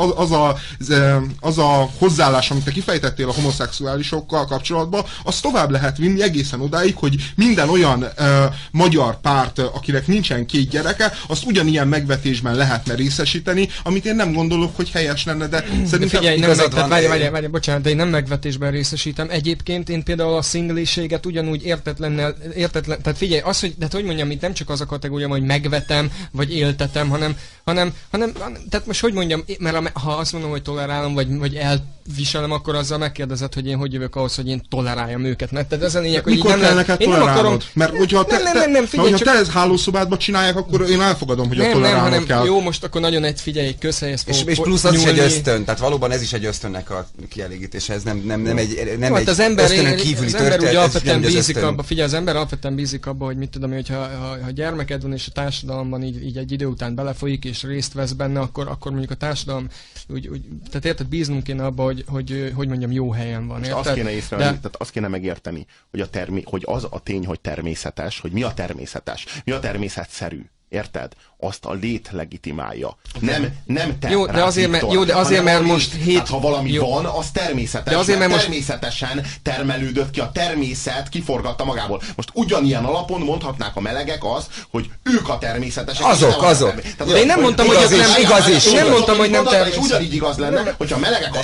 az a hozzáállás, amit te kifejtettél a homoszexuálisokkal kapcsolatban, azt tovább lehet vinni egészen odáig, hogy minden olyan magyar párt, akinek nincsen két gyereke, azt ugyanilyen megvetésben lehetne részesíteni, amit én nem gondolok, hogy helyes lenne, de szerintem figyelj, várj, bocsánat, de én nem megvetésben részesítem. Egyébként én például a szingléséget ugyanúgy értetlen, tehát figyelj, az, hogy, de hogy mondjam, itt nem csak az a kategória, hogy megvetem, vagy éltetem, hanem tehát most hogy mondjam, mert ha azt mondom, hogy tolerálom, vagy elviselem, akkor azzal megkérdezed, hogy én hogy jövök ahhoz, hogy én toleráljam őket. Mert tehát ez a lényeg, hogy mikor kell neked tolerálnod? Mert hogyha te ez hálószobádba csinálják, akkor én elfogadom, hogy a tolerálnod kell. Jó, most akkor nagyon figyelj, közhelyez fogok és plusz az is egy ösztön, tehát valóban ez is egy ösztönnek a kielégítése, ez nem egy ösztönön kívüli történet. Figyelj, az ember alapvetően bízik abba, hogy mit tudom, hogyha gyermeked van, és a társadalomban így egy idő után belefolyik, és részt vesz benne, akkor mondjuk a társadalom tehát érted, bíznunk kéne abba, hogy mondjam, jó helyen van. Azt kéne észrevenni, tehát azt kéne megérteni, hogy hogy az a tény, hogy természetes, hogy mi a természetes, mi a természetszerű. Érted? Azt a lét legitimálja. Nem te. Jó, de azért, mert most hát, ha valami van, az természetes. De azért, mert természetesen termelődött ki, a természet kiforgatta magából. Most ugyanilyen alapon mondhatnák a melegek azt, hogy ők a természetesek. Azok. De én nem mondtam, hogy ez nem igaz is. Én nem mondtam, hogy nem természetes. És ugyanígy igaz lenne, hogyha a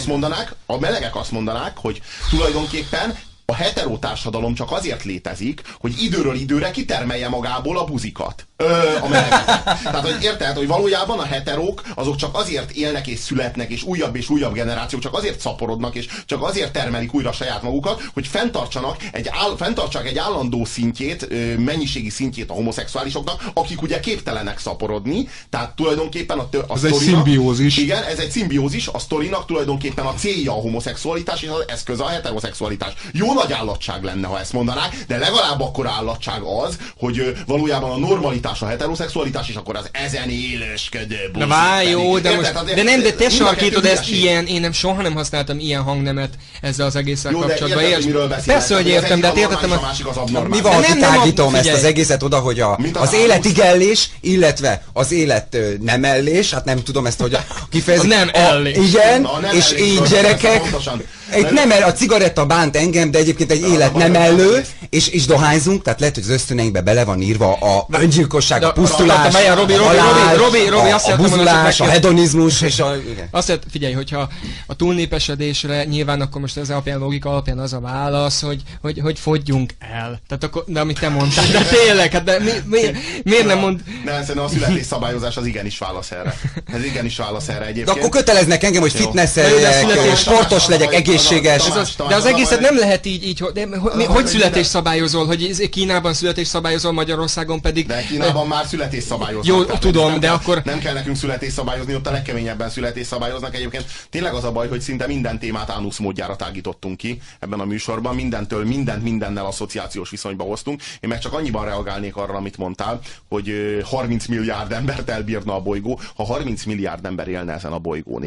melegek azt mondanák, hogy tulajdonképpen a hetero társadalom csak azért létezik, hogy időről időre kitermelje magából a buzikat. A melegeket. Tehát, hogy érted, hogy valójában a heterók azok csak azért élnek és születnek, és újabb generációk csak azért szaporodnak, és csak azért termelik újra saját magukat, hogy fenntartsák egy állandó szintjét, mennyiségi szintjét a homoszexuálisoknak, akik ugye képtelenek szaporodni. Tehát tulajdonképpen a ez egy szimbiózis. Igen, ez egy szimbiózis. A sztorinak tulajdonképpen a célja a homoszexualitás, és az eszköze a heteroszexualitás. Jó nagy állatság lenne, ha ezt mondanák, de legalább akkor állatság az, hogy valójában a normalitás a heteroszexualitás, és akkor az ezen élősködő buzi. Na várj, jó, de te sarkítod ezt ilyen, én soha nem használtam ilyen hangnemet ezzel az egésszel kapcsolatban. Persze, hogy értem, de értettem. Mi van, ha kitágítom ezt az egészet oda, hogy az életigellés, illetve az élet nemellés, hát nem tudom ezt, hogy kifejezni. Nem ellés. Igen, és így gyerekek, a cigaretta bánt engem, de egyébként egy élet nemellő, és dohányzunk, tehát lehet, hogy az ösztöneinkbe bele van írva a öngyilkosság, a pusztulás, a halál, a buzulás, a hedonizmus, és a... Azt figyelj, hogyha a túlnépesedésre nyilván akkor most ez alapján, logika alapján az a válasz, hogy fogyjunk el. Tehát akkor, de amit te mondtál, de tényleg, hát de miért nem mond... Nem, szerintem a születésszabályozás az igenis válasz erre. Ez igenis válasz erre egyébként. De akkor köteleznek engem, hogy fitnesseljek, sportos legyek, egészséges. De az egészet nem lehet így hogy születésszabályozol, hogy Kínában születésszabályozol, Magyarországon pedig... De Kínában már születésszabályoznak. Jó, tudom, de akkor... Nem kell nekünk születésszabályozni, ott a legkeményebben születésszabályoznak. Egyébként tényleg az a baj, hogy szinte minden témát ánusz módjára tágítottunk ki ebben a műsorban. Mindennel asszociációs viszonyba hoztunk. Én meg csak annyiban reagálnék arra, amit mondtál, hogy 30 milliárd embert elbírna a bolygó, ha 30 milliárd ember élne ezen a bolygón.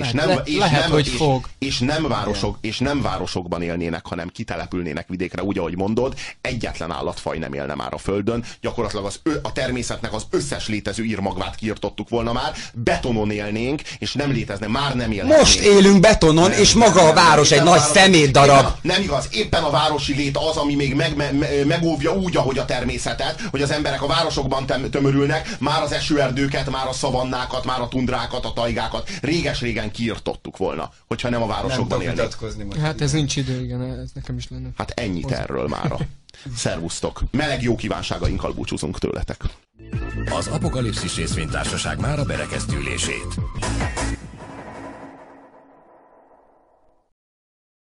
És nem városokban élnének, hanem kitelepülnének vidékre, úgy, ahogy mondod, egyetlen állatfaj nem élne már a Földön. Gyakorlatilag a természetnek az összes létező írmagvát kiirtottuk volna már, betonon élnénk, és nem létezne, már nem élnénk. Most élünk betonon, és maga a város egy nagy szemétdarab. Nem igaz, éppen a városi lét az, ami még megóvja úgy, ahogy a természetet, hogy az emberek a városokban tömörülnek, már az esőerdőket, már a szavannákat, már a tundrákat, a tajgákat réges-régen kiirtottuk volna, hogyha nem a városokban élnénk. Hát ez nincs idő, igen, ez nekem is lenne. Hát ennyit erről mára. Szervusztok! Meleg jó kívánságainkkal búcsúzunk tőletek. Az Apokalipszis részvénytársaság mára berekeztülését.